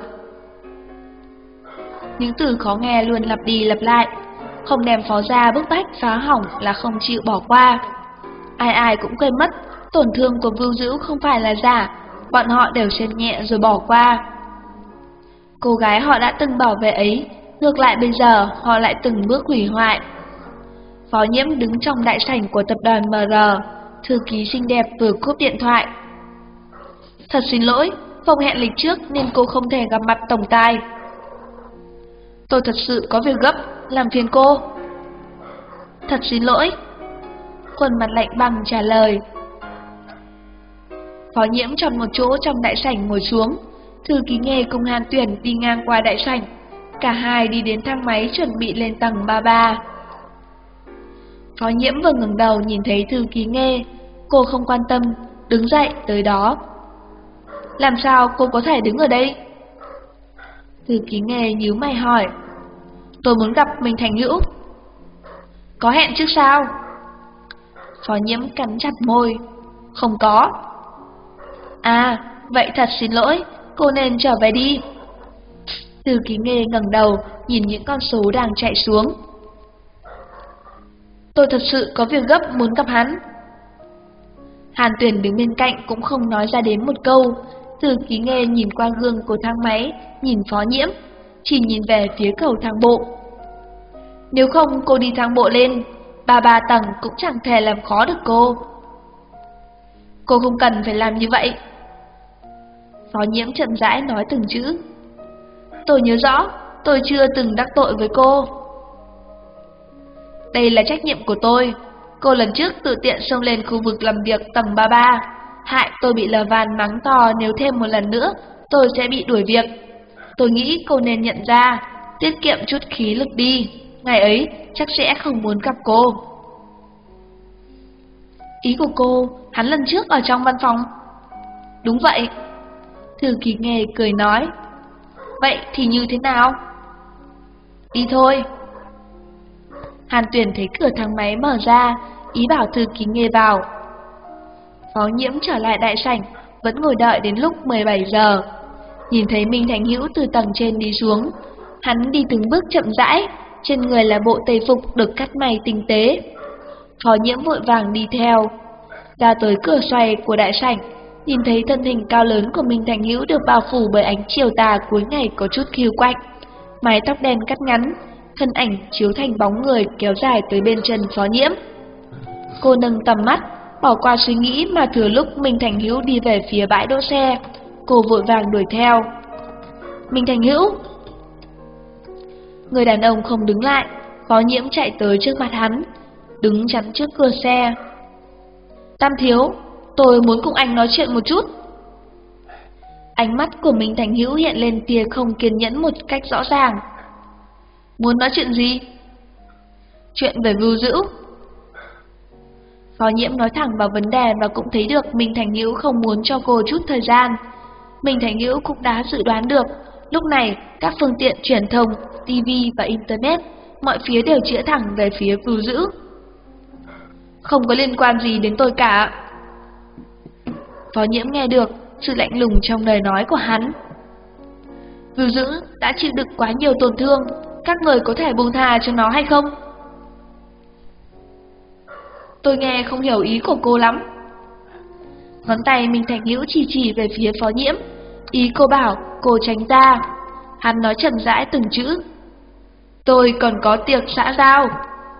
Những từ khó nghe luôn lặp đi lặp lại, không đem Phó gia bức bách phá hỏng là không chịu bỏ qua. Ai ai cũng quên mất, tổn thương của Vưu Dữ không phải là giả, bọn họ đều xem nhẹ rồi bỏ qua. Cô gái họ đã từng bảo vệ ấy, ngược lại bây giờ họ lại từng bước hủy hoại. Phó Nhiễm đứng trong đại sảnh của tập đoàn MR, thư ký xinh đẹp vừa cúp điện thoại. Thật xin lỗi, không hẹn lịch trước nên cô không thể gặp mặt tổng tài. Tôi thật sự có việc gấp, làm phiền cô. Thật xin lỗi. Khuôn mặt lạnh băng trả lời. Phó Nhiễm chọn một chỗ trong đại sảnh ngồi xuống. Thư ký Nghê cùng Hàn Tuyển đi ngang qua đại sảnh. Cả hai đi đến thang máy chuẩn bị lên tầng 33. Phó Nhiễm vừa ngẩng đầu nhìn thấy thư ký Nghê. Cô không quan tâm, đứng dậy tới đó. Làm sao cô có thể đứng ở đây? Thư ký Nghê nhíu mày hỏi. Tôi muốn gặp Minh Thành Hữu. Có hẹn trước sao? Phó Nhiễm cắn chặt môi. Không có. À, vậy thật xin lỗi, cô nên trở về đi. Thư ký Nghê ngẩng đầu nhìn những con số đang chạy xuống. Tôi thật sự có việc gấp muốn gặp hắn. Hàn Tuyển đứng bên cạnh cũng không nói ra đến một câu. Thư ký Nghê nhìn qua gương của thang máy, nhìn Phó Nhiễm, chỉ nhìn về phía cầu thang bộ. Nếu không cô đi thang bộ lên, 33 tầng cũng chẳng thể làm khó được cô. Cô không cần phải làm như vậy. Phó Nhiễm chậm rãi nói từng chữ. Tôi nhớ rõ, tôi chưa từng đắc tội với cô. Đây là trách nhiệm của tôi. Cô lần trước tự tiện xông lên khu vực làm việc tầng 33, hại tôi bị Lờ Vàn mắng to, nếu thêm một lần nữa, tôi sẽ bị đuổi việc. Tôi nghĩ cô nên nhận ra, tiết kiệm chút khí lực đi, ngày ấy chắc sẽ không muốn gặp cô. Ý của cô, hắn lần trước ở trong văn phòng. Đúng vậy. Thư ký Nghê cười nói. Vậy thì như thế nào? Đi thôi. Hàn Tuyển thấy cửa thang máy mở ra, ý bảo thư ký Nghê vào. Phó Nhiễm trở lại đại sảnh, vẫn ngồi đợi đến lúc 17 giờ. Nhìn thấy Minh Thành Hữu từ tầng trên đi xuống, hắn đi từng bước chậm rãi, trên người là bộ tây phục được cắt may tinh tế. Phó Nhiễm vội vàng đi theo. Ra tới cửa xoay của đại sảnh, nhìn thấy thân hình cao lớn của Minh Thành Hữu được bao phủ bởi ánh chiều tà cuối ngày có chút khiêu quạnh. Mái tóc đen cắt ngắn, thân ảnh chiếu thành bóng người kéo dài tới bên chân Phó Nhiễm. Cô nâng tầm mắt, bỏ qua suy nghĩ mà thừa lúc Minh Thành Hữu đi về phía bãi đỗ xe, cô vội vàng đuổi theo. Minh Thành Hữu! Người đàn ông không đứng lại, Phó Nhiễm chạy tới trước mặt hắn, đứng chắn trước cửa xe. Tam thiếu, tôi muốn cùng anh nói chuyện một chút. Ánh mắt của Minh Thành Hữu hiện lên tia không kiên nhẫn một cách rõ ràng. Muốn nói chuyện gì? Chuyện về Vưu Dữ. Phó Nhiễm nói thẳng vào vấn đề và cũng thấy được Minh Thành Hữu không muốn cho cô chút thời gian. Minh Thành Hữu cũng đã dự đoán được, lúc này các phương tiện truyền thông, TV và Internet, mọi phía đều chĩa thẳng về phía Vưu Dữ. Không có liên quan gì đến tôi cả. Phó Nhiễm nghe được sự lạnh lùng trong lời nói của hắn. Vưu Dữ đã chịu đựng quá nhiều tổn thương, các người có thể buông tha cho nó hay không? Tôi nghe không hiểu ý của cô lắm. Ngón tay Minh Thành Hữu chỉ về phía Phó Nhiễm, ý cô bảo cô tránh ra. Hắn nói chậm rãi từng chữ. Tôi còn có tiệc xã giao.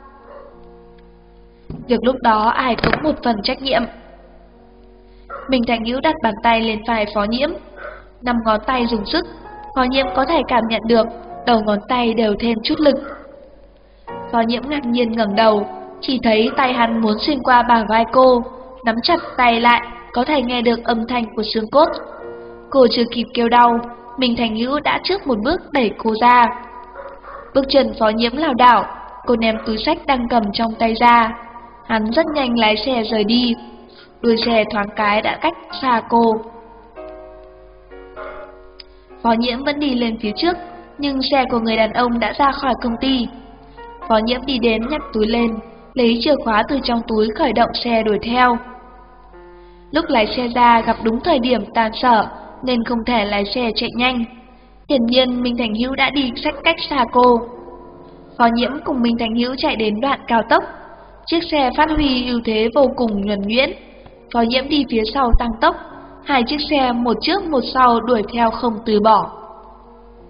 Việc lúc đó ai cũng một phần trách nhiệm. Minh Thành Hữu đặt bàn tay lên vai Phó Nhiễm, 5 ngón tay dùng sức. Phó Nhiễm có thể cảm nhận được đầu ngón tay đều thêm chút lực. Phó Nhiễm ngạc nhiên ngẩng đầu, chỉ thấy tay hắn muốn xuyên qua bả vai cô, nắm chặt tay lại, có thể nghe được âm thanh của xương cốt. Cô chưa kịp kêu đau, Minh Thành Hữu đã trước một bước đẩy cô ra. Bước chân Phó Nhiễm lảo đảo, cô ném túi xách đang cầm trong tay ra. Hắn rất nhanh lái xe rời đi, đuôi xe thoáng cái đã cách xa cô. Phó Nhiễm vẫn đi lên phía trước, nhưng xe của người đàn ông đã ra khỏi công ty. Phó Nhiễm đi đến nhặt túi lên, lấy chìa khóa từ trong túi khởi động xe đuổi theo. Lúc lái xe ra gặp đúng thời điểm tan sở nên không thể lái xe chạy nhanh. Hiển nhiên Minh Thành Hữu đã đi xách cách xa cô. Phó Nhiễm cùng Minh Thành Hữu chạy đến đoạn cao tốc. Chiếc xe phát huy ưu thế vô cùng nhuần nhuyễn. Phó Nhiễm đi phía sau tăng tốc, hai chiếc xe một trước một sau đuổi theo không từ bỏ.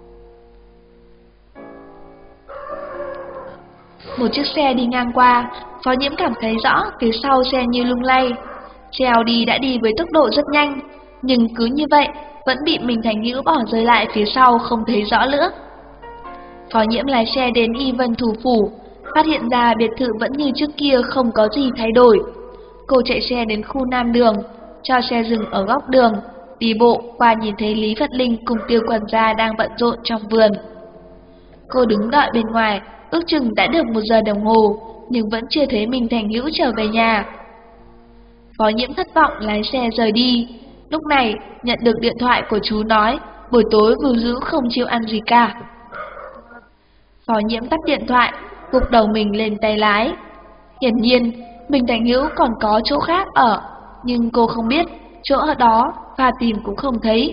Một chiếc xe đi ngang qua, Phó Nhiễm cảm thấy rõ phía sau xe như lung lay. Xe Audi đã đi với tốc độ rất nhanh, nhưng cứ như vậy vẫn bị Minh Thành Hữu bỏ rơi lại phía sau không thấy rõ nữa. Phó Nhiễm lái xe đến Y Vân Thủ Phủ, phát hiện ra biệt thự vẫn như trước kia không có gì thay đổi. Cô chạy xe đến khu Nam Đường, cho xe dừng ở góc đường, đi bộ qua nhìn thấy Lý Phật Linh cùng Tiêu quản gia đang bận rộn trong vườn. Cô đứng đợi bên ngoài, ước chừng đã được 1 giờ đồng hồ, nhưng vẫn chưa thấy Minh Thành Hữu trở về nhà. Phó Nhiễm thất vọng lái xe rời đi. Lúc này nhận được điện thoại của chú nói buổi tối Vưu Dữ không chịu ăn gì cả. Phó Nhiễm tắt điện thoại, gục đầu mình lên tay lái. Hiển nhiên Minh Thành Hữu còn có chỗ khác ở, nhưng cô không biết chỗ ở đó và tìm cũng không thấy.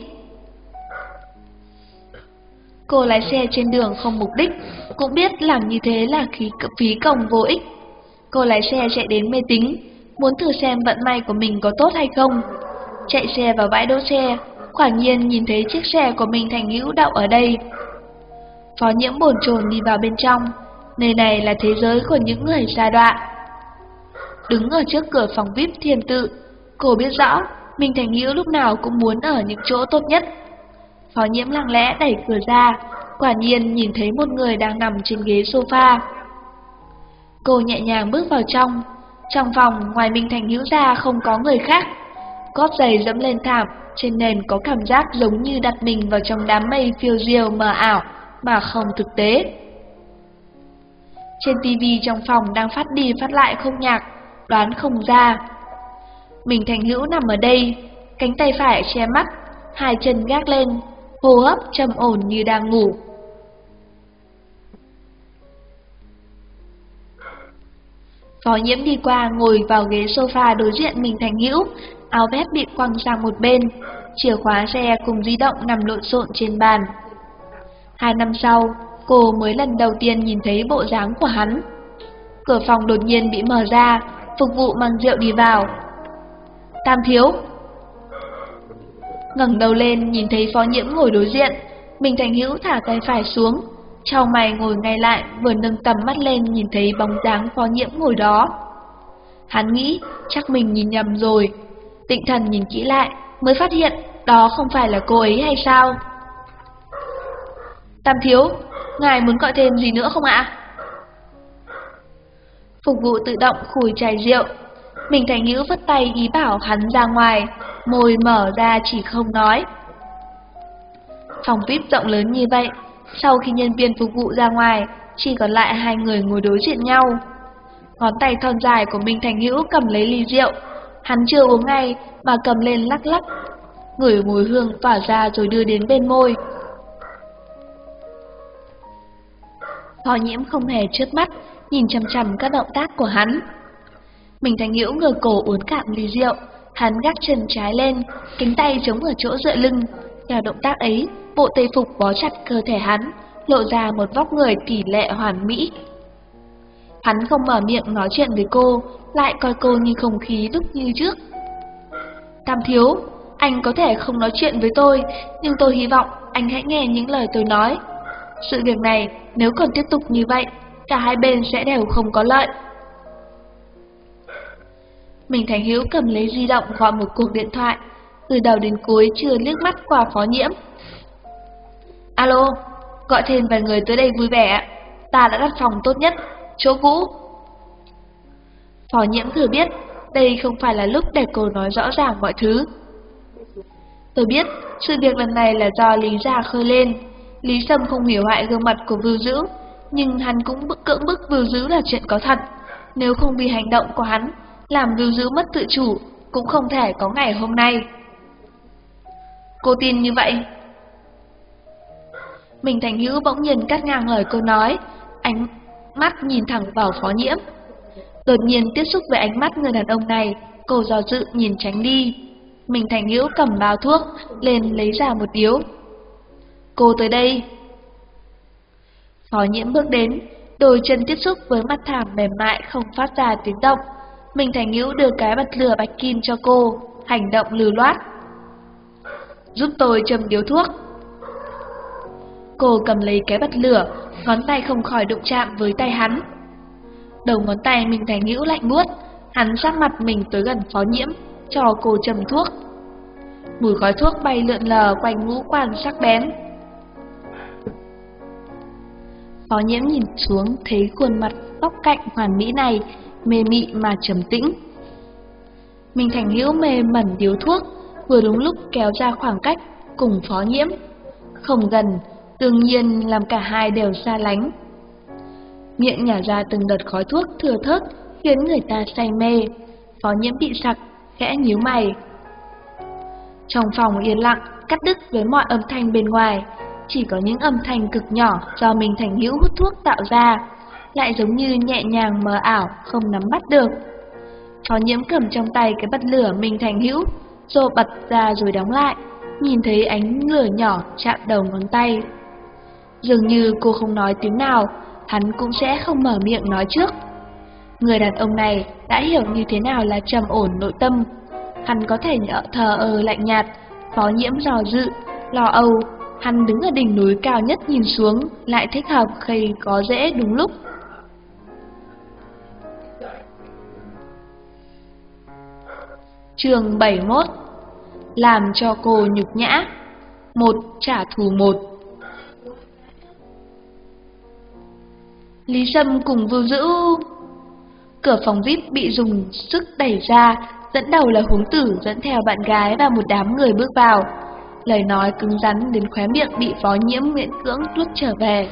Cô lái xe trên đường không mục đích, cũng biết làm như thế là phí công vô ích. Cô lái xe chạy đến mê tín, muốn thử xem vận may của mình có tốt hay không. Chạy xe vào bãi đỗ xe, quả nhiên nhìn thấy chiếc xe của Minh Thành Hữu đậu ở đây. Phó Nhiễm bồn chồn đi vào bên trong, nơi này là thế giới của những người sa đọa. Đứng ở trước cửa phòng VIP Thiền Tự, cô biết rõ Minh Thành Hữu lúc nào cũng muốn ở những chỗ tốt nhất. Phó Nhiễm lặng lẽ đẩy cửa ra, quả nhiên nhìn thấy một người đang nằm trên ghế sofa. Cô nhẹ nhàng bước vào trong. Trong phòng ngoài Minh Thành Hữu ra không có người khác. Gót giày dẫm lên thảm, trên nền có cảm giác giống như đặt mình vào trong đám mây phiêu diêu mờ ảo mà không thực tế. Trên tivi trong phòng đang phát đi phát lại khúc nhạc, đoán không ra. Minh Thành Hữu nằm ở đây, cánh tay phải che mắt, hai chân gác lên, hô hấp trầm ổn như đang ngủ. Phó Nhiễm đi qua ngồi vào ghế sofa đối diện Minh Thành Hữu, áo vest bị quăng sang một bên, chìa khóa xe cùng di động nằm lộn xộn trên bàn. 2 năm sau, cô mới lần đầu tiên nhìn thấy bộ dáng của hắn. Cửa phòng đột nhiên bị mở ra, phục vụ mang rượu đi vào. Tam thiếu. Ngẩng đầu lên nhìn thấy Phó Nhiễm ngồi đối diện, Minh Thành Hữu thả tay phải xuống, chau mày ngồi ngay lại, vừa nâng tầm mắt lên nhìn thấy bóng dáng Phó Nhiễm ngồi đó. Hắn nghĩ chắc mình nhìn nhầm rồi, định thần nhìn kỹ lại mới phát hiện đó không phải là cô ấy hay sao. Tam thiếu, ngài muốn gọi thêm gì nữa không ạ? Phục vụ tự động khui chai rượu. Minh Thành Hữu vất tay ý bảo hắn ra ngoài, môi mở ra chỉ không nói. Phòng VIP rộng lớn như vậy, sau khi nhân viên phục vụ ra ngoài, chỉ còn lại 2 người ngồi đối diện nhau. Ngón tay thon dài của Minh Thành Hữu cầm lấy ly rượu, hắn chưa uống ngay mà cầm lên lắc lắc, ngửi mùi hương tỏa ra rồi đưa đến bên môi. Phó Nhiễm không hề chớp mắt, nhìn chằm chằm các động tác của hắn. Minh Thành Hữu ngửa cổ uống cạn ly rượu, hắn gác chân trái lên, cánh tay chống ở chỗ dựa lưng. Theo động tác ấy, bộ tây phục bó chặt cơ thể hắn, lộ ra một vóc người tỷ lệ hoàn mỹ. Hắn không mở miệng nói chuyện với cô, lại coi cô như không khí lúc như trước. Tam thiếu, anh có thể không nói chuyện với tôi, nhưng tôi hy vọng anh hãy nghe những lời tôi nói. Sự việc này nếu còn tiếp tục như vậy, cả hai bên sẽ đều không có lợi. Minh Thành Hữu cầm lấy di động gọi một cuộc điện thoại, từ đầu đến cuối chưa liếc mắt qua Phó Nhiễm. Alo, gọi thêm vài người tới đây vui vẻ, ta đã đặt phòng tốt nhất, chỗ cũ. Phó Nhiễm thừa biết đây không phải là lúc để cô nói rõ ràng mọi thứ. Tôi biết sự việc lần này là do Lý Gia khơi lên. Lý Sâm không hiểu hại gương mặt của Vưu Dữ, nhưng hắn cũng cưỡng bức Vưu Dữ là chuyện có thật. Nếu không vì hành động của hắn làm Vưu Dữ mất tự chủ, cũng không thể có ngày hôm nay. Cô tin như vậy? Minh Thành Hữu bỗng nhiên cắt ngang lời cô nói, ánh mắt nhìn thẳng vào Phó Nhiễm. Đột nhiên tiếp xúc với ánh mắt người đàn ông này, cô do dự nhìn tránh đi. Minh Thành Hữu cầm bao thuốc lên lấy ra một điếu. Cô tới đây. Phó Nhiễm bước đến, đôi chân tiếp xúc với mặt thảm mềm mại không phát ra tiếng động. Minh Thành Hữu đưa cái bật lửa bạch kim cho cô, hành động lưu loát. Giúp tôi châm điếu thuốc. Cô cầm lấy cái bật lửa, ngón tay không khỏi đụng chạm với tay hắn. Đầu ngón tay Minh Thành Hữu lạnh buốt, hắn sát mặt mình tới gần Phó Nhiễm, cho cô châm thuốc. Mùi khói thuốc bay lượn lờ quanh ngũ quan sắc bén. Phó Nhiễm nhìn xuống thấy khuôn mặt góc cạnh hoàn mỹ này, mê mị mà trầm tĩnh. Minh Thành Hữu mê mẩn điếu thuốc, vừa đúng lúc kéo ra khoảng cách cùng Phó Nhiễm. Không gần, đương nhiên làm cả hai đều xa lánh. Miệng nhả ra từng đợt khói thuốc thừa thớt khiến người ta say mê. Phó Nhiễm bị sặc, khẽ nhíu mày. Trong phòng yên lặng, cắt đứt với mọi âm thanh bên ngoài, chỉ có những âm thanh cực nhỏ do Minh Thành Hữu hút thuốc tạo ra, lại giống như nhẹ nhàng mờ ảo, không nắm bắt được. Phó Nhiễm cầm trong tay cái bật lửa Minh Thành Hữu, rồi bật ra rồi đóng lại, nhìn thấy ánh lửa nhỏ chạm đầu ngón tay. Dường như cô không nói tiếng nào, hắn cũng sẽ không mở miệng nói trước. Người đàn ông này đã hiểu như thế nào là trầm ổn nội tâm. Hắn có thể thờ ơ lạnh nhạt, Phó Nhiễm dò dự, lo âu. Hắn đứng ở đỉnh núi cao nhất nhìn xuống, lại thích hợp khi có rễ đúng lúc. Chương 71. Làm cho cô nhục nhã. 1 trả thù 1. Lý Sâm cùng Vưu Dữ. Cửa phòng VIP bị dùng sức đẩy ra, dẫn đầu là Huống Tử dẫn theo bạn gái và một đám người bước vào. Lời nói cứng rắn đến khóe miệng bị Phó Nhiễm miễn cưỡng tuốt trở về.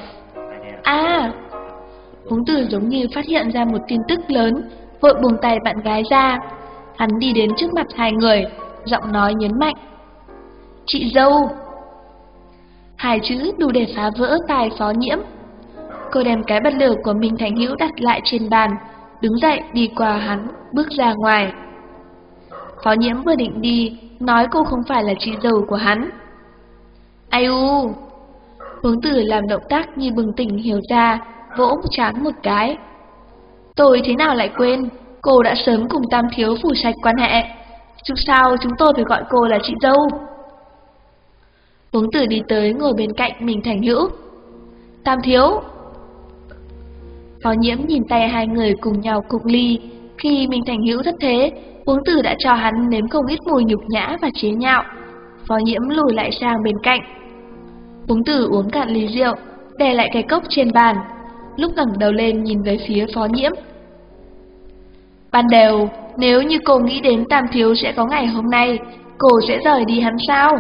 Huống Tử giống như phát hiện ra một tin tức lớn, vội buông tay bạn gái ra. Hắn đi đến trước mặt hai người, giọng nói nhấn mạnh. Chị dâu. Hai chữ đủ để phá vỡ tai Phó Nhiễm. Cô đem cái bật lửa của Minh Thành Hữu đặt lại trên bàn, đứng dậy đi qua hắn, bước ra ngoài. Phó Nhiễm vừa định đi, nói cô không phải là chị dâu của hắn. Ai u. Huống Tử làm động tác như bừng tỉnh hiểu ra, vỗ trán một cái. Tôi thế nào lại quên, cô đã sớm cùng Tam Thiếu phủ sạch quan hệ. Chúc sao chúng tôi phải gọi cô là chị dâu. Huống Tử đi tới ngồi bên cạnh Minh Thành Hữu. Tam Thiếu. Phó Nhiễm nhìn tay hai người cùng nhau cụng ly. Khi Minh Thành Hữu thất thế, Huống Tử đã cho hắn nếm không ít mùi nhục nhã và chế nhạo. Phó Nhiễm lùi lại sang bên cạnh. Huống Tử uống cạn ly rượu, đè lại cái cốc trên bàn, lúc ngẩng đầu lên nhìn về phía Phó Nhiễm. Ban đầu, nếu như cô nghĩ đến Tam Thiếu sẽ có ngày hôm nay, cô sẽ rời đi hắn sao?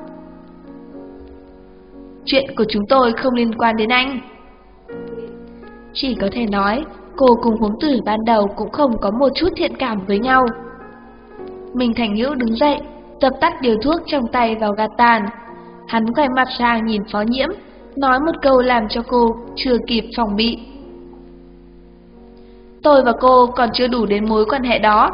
Chuyện của chúng tôi không liên quan đến anh. Chỉ có thể nói, cô cùng Huống Tử ban đầu cũng không có một chút thiện cảm với nhau. Minh Thành Hữu đứng dậy, dập tắt điếu thuốc trong tay vào gạt tàn. Hắn quay mặt sang nhìn Phó Nhiễm, nói một câu làm cho cô chưa kịp phòng bị. Tôi và cô còn chưa đủ đến mối quan hệ đó.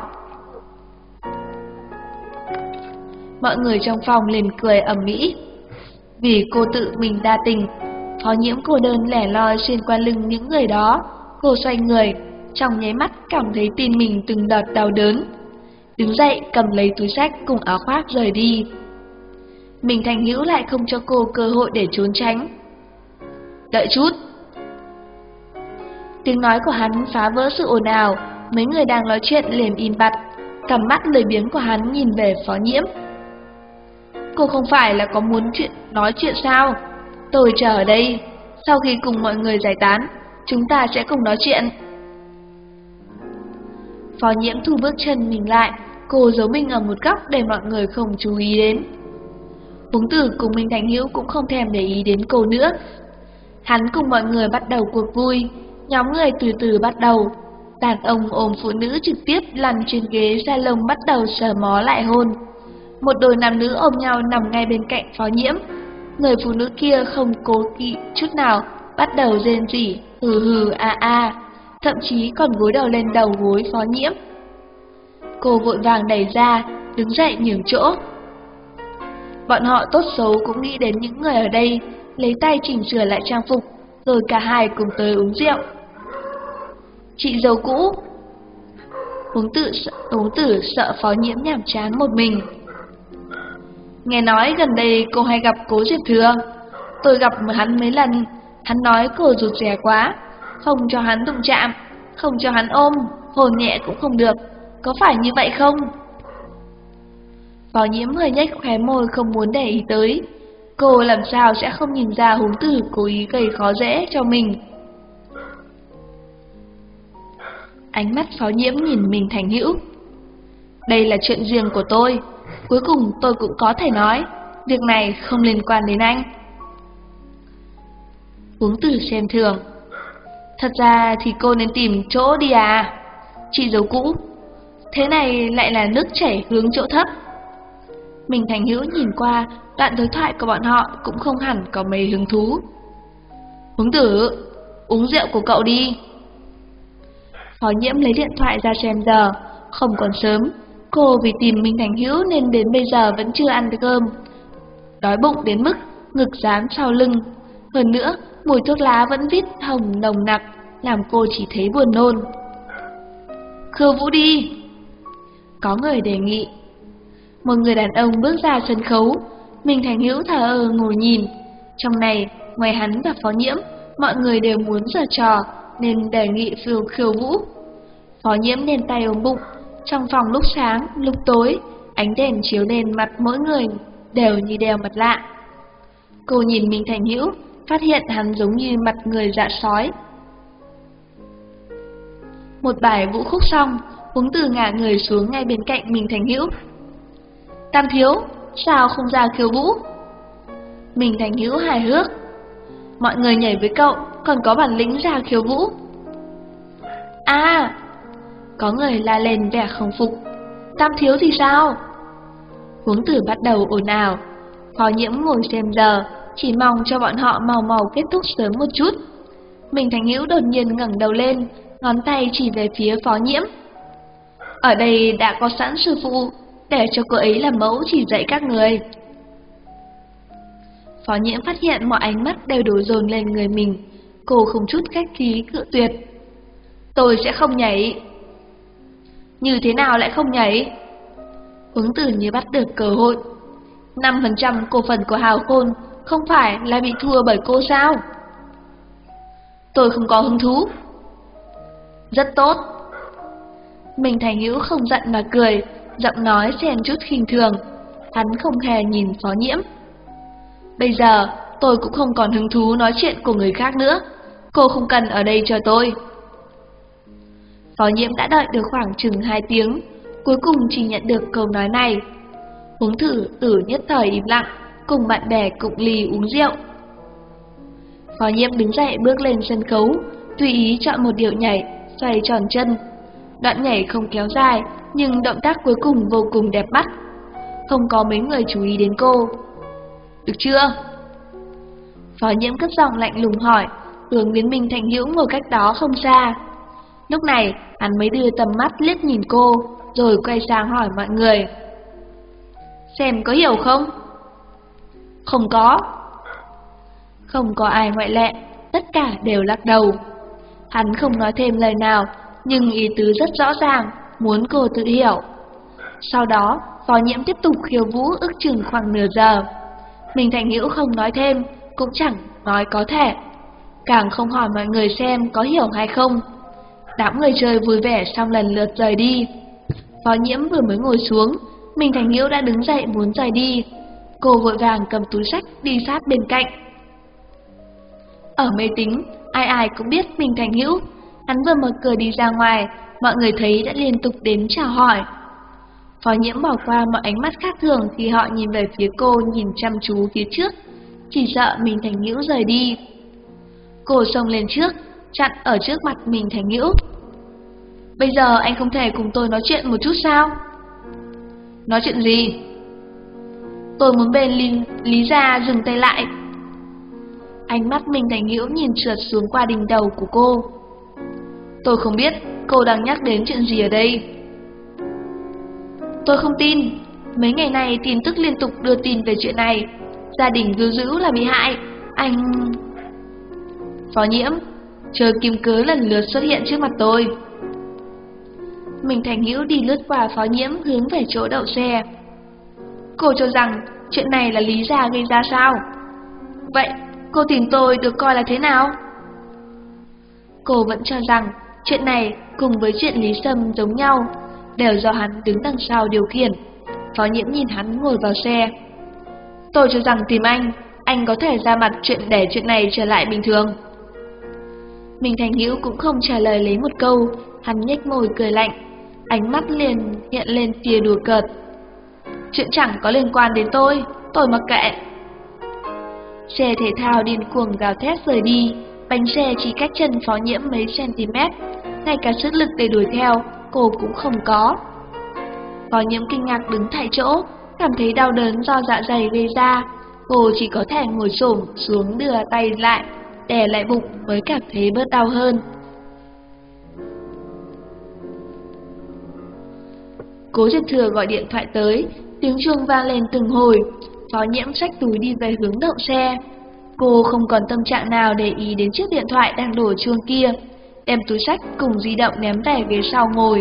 Mọi người trong phòng liền cười ầm ĩ. Vì cô tự mình đa tình, Phó Nhiễm cô đơn lẻ loi xuyên qua lưng những người đó. Cô xoay người, trong nháy mắt cảm thấy tim mình từng đợt đau đớn. Đứng dậy cầm lấy túi xách cùng áo khoác rời đi. Minh Thành Hữu lại không cho cô cơ hội để trốn tránh. Đợi chút. Tiếng nói của hắn phá vỡ sự ồn ào, mấy người đang nói chuyện liền im bặt, cầm mắt lười biếng của hắn nhìn về Phó Nhiễm. Cô không phải là có muốn nói chuyện sao? Tôi chờ ở đây, sau khi cùng mọi người giải tán, chúng ta sẽ cùng nói chuyện. Phó Nhiễm thu bước chân mình lại, cô giấu mình ở một góc để mọi người không chú ý đến. Huống Tử cùng Minh Thành Hữu cũng không thèm để ý đến cô nữa. Hắn cùng mọi người bắt đầu cuộc vui, nhóm người từ từ bắt đầu. Đàn ông ôm phụ nữ trực tiếp lăn trên ghế salon bắt đầu sờ mó lại hôn. Một đôi nam nữ ôm nhau nằm ngay bên cạnh Phó Nhiễm. Người phụ nữ kia không cố kỵ chút nào, bắt đầu rên rỉ, hừ hừ a a, thậm chí còn gối đầu lên đầu gối Phó Nhiễm. Cô vội vàng đẩy ra, đứng dậy nhường chỗ. Bọn họ tốt xấu cũng nghĩ đến những người ở đây, lấy tay chỉnh sửa lại trang phục, rồi cả hai cùng tới uống rượu. Chị dâu cũ. Huống Tử sợ Phó Nhiễm nhàm chán một mình. Nghe nói gần đây cô hay gặp Cố Diệp Thừa. Tôi gặp hắn mấy lần, hắn nói cô rụt rè quá, không cho hắn đụng chạm, không cho hắn ôm, hôn nhẹ cũng không được, có phải như vậy không? Phó Nhiễm hơi nhếch khóe môi không muốn để ý tới. Cô làm sao sẽ không nhìn ra Huống Tử cố ý gây khó dễ cho mình. Ánh mắt Phó Nhiễm nhìn mình Thành Hữu. Đây là chuyện riêng của tôi, cuối cùng tôi cũng có thể nói, việc này không liên quan đến anh. Huống Tử xem thường. Thật ra thì cô nên tìm chỗ đi à, chị dâu cũ. Thế này lại là nước chảy hướng chỗ thấp. Mình Thành Hữu nhìn qua, đoạn đối thoại của bọn họ cũng không hẳn có mấy hứng thú. Huống Tử, uống rượu của cậu đi. Phó Nhiễm lấy điện thoại ra xem giờ, không còn sớm. Cô vì tìm Minh Thành Hữu nên đến bây giờ vẫn chưa ăn được cơm. Đói bụng đến mức ngực dán sau lưng. Hơn nữa, mùi thuốc lá vẫn vít hồng nồng nặc, làm cô chỉ thấy buồn nôn. Khêu Vũ đi. Có người đề nghị. Một người đàn ông bước ra sân khấu. Minh Thành Hữu thờ ơ ngồi nhìn. Trong này, ngoài hắn và Phó Nhiễm, mọi người đều muốn giở trò nên đề nghị khiêu vũ. Phó Nhiễm nên tay ôm bụng. Trong phòng lúc sáng, lúc tối, ánh đèn chiếu lên mặt mỗi người đều như đeo mặt lạ. Cô nhìn Minh Thành Hữu, phát hiện hắn giống như mặt người dạ sói. Một bài vũ khúc xong, Huống Tử ngả người xuống ngay bên cạnh Minh Thành Hữu. Tam thiếu, sao không ra khiêu vũ? Minh Thành Hữu hài hước. Mọi người nhảy với cậu, còn có bản lĩnh ra khiêu vũ. À! Có người la lên vẻ không phục. Tam thiếu thì sao? Huống Tử bắt đầu ồn ào. Phó Nhiễm ngồi xem giờ, chỉ mong cho bọn họ mau mau kết thúc sớm một chút. Minh Thành Hữu đột nhiên ngẩng đầu lên, ngón tay chỉ về phía Phó Nhiễm. Ở đây đã có sẵn sư phụ, để cho cô ấy làm mẫu chỉ dạy các người. Phó Nhiễm phát hiện mọi ánh mắt đều đổ dồn lên người mình. Cô không chút khách khí cự tuyệt. Tôi sẽ không nhảy. Như thế nào lại không nhảy? Huống Tử như bắt được cơ hội. 5% cổ phần của Hào Khôn không phải là bị thua bởi cô sao? Tôi không có hứng thú. Rất tốt. Minh Thành Hữu không giận mà cười, giọng nói xen chút khinh thường. Hắn không hề nhìn Phó Nhiễm. Bây giờ tôi cũng không còn hứng thú nói chuyện của người khác nữa. Cô không cần ở đây chờ tôi. Phó Nhiễm đã đợi được khoảng chừng 2 tiếng, cuối cùng chỉ nhận được câu nói này. Huống Tử nhất thời im lặng, cùng bạn bè cụng ly uống rượu. Phó Nhiễm đứng dậy bước lên sân khấu, tùy ý chọn một điệu nhảy, xoay tròn chân. Đoạn nhảy không kéo dài, nhưng động tác cuối cùng vô cùng đẹp mắt. Không có mấy người chú ý đến cô. Được chưa? Phó Nhiễm cất giọng lạnh lùng hỏi, hướng đến Minh Thành Hữu ngồi cách đó không xa. Lúc này, hắn mới đưa tầm mắt liếc nhìn cô, rồi quay sang hỏi mọi người. Xem có hiểu không? Không có. Không có ai ngoại lệ, tất cả đều lắc đầu. Hắn không nói thêm lời nào, nhưng ý tứ rất rõ ràng, muốn cô tự hiểu. Sau đó, Phó Nhiễm tiếp tục khiêu vũ ước chừng khoảng nửa giờ. Minh Thành Hữu không nói thêm, cũng chẳng nói có thể, càng không hỏi mọi người xem có hiểu hay không. Đám người chơi vui vẻ xong lần lượt rời đi. Phó Nhiễm vừa mới ngồi xuống, Minh Thành Hữu đã đứng dậy muốn rời đi. Cô vội vàng cầm túi xách đi sát bên cạnh. Ở máy tính, ai ai cũng biết Minh Thành Hữu. Hắn vừa mở cửa đi ra ngoài, mọi người thấy đã liên tục đến chào hỏi. Phó Nhiễm bỏ qua mọi ánh mắt khác thường khi họ nhìn về phía cô, nhìn chăm chú phía trước, chỉ sợ Minh Thành Hữu rời đi. Cô xông lên trước, chặn ở trước mặt Minh Thành Hữu. Bây giờ anh không thể cùng tôi nói chuyện một chút sao? Nói chuyện gì? Tôi muốn bên Lý Gia dừng tay lại. Ánh mắt Minh Thành Hữu nhìn trượt xuống qua đỉnh đầu của cô. Tôi không biết cô đang nhắc đến chuyện gì ở đây. Tôi không tin. Mấy ngày này tin tức liên tục đưa tin về chuyện này. Gia đình Vưu Dữ là bị hại. Anh... Phó Nhiễm, chờ kiếm cớ lần lượt xuất hiện trước mặt tôi. Minh Thành Hữu đi lướt qua Phó Nhiễm hướng về chỗ đậu xe. Cô cho rằng chuyện này là Lý Gia gây ra sao? Vậy cô tìm tôi được coi là thế nào? Cô vẫn cho rằng Chuyện này cùng với chuyện Lý Sâm giống nhau, đều do hắn đứng đằng sau điều khiển. Phó Nhiễm nhìn hắn ngồi vào xe. Tôi cho rằng tìm anh có thể ra mặt để chuyện này trở lại bình thường. Mình Thành Hữu cũng không trả lời lấy một câu, hắn nhếch môi cười lạnh, ánh mắt liền hiện lên tia đùa cợt. Chuyện chẳng có liên quan đến tôi mặc kệ. Xe thể thao điên cuồng gào thét rời đi, bánh xe chỉ cách chân Phó Nhiễm mấy cm, ngay cả sức lực để đuổi theo cô cũng không có. Phó Nhiễm kinh ngạc đứng tại chỗ, cảm thấy đau đớn do dạ dày gây ra, cô chỉ có thể ngồi xổm xuống đưa tay lại, đè lại bụng mới cảm thấy bớt đau hơn. Cố Duyệt Thừa gọi điện thoại tới, tiếng chuông vang lên từng hồi. Phó Nhiễm xách túi đi về hướng đậu xe. Cô không còn tâm trạng nào để ý đến chiếc điện thoại đang đổ chuông kia, đem túi xách cùng di động ném về ghế sau ngồi.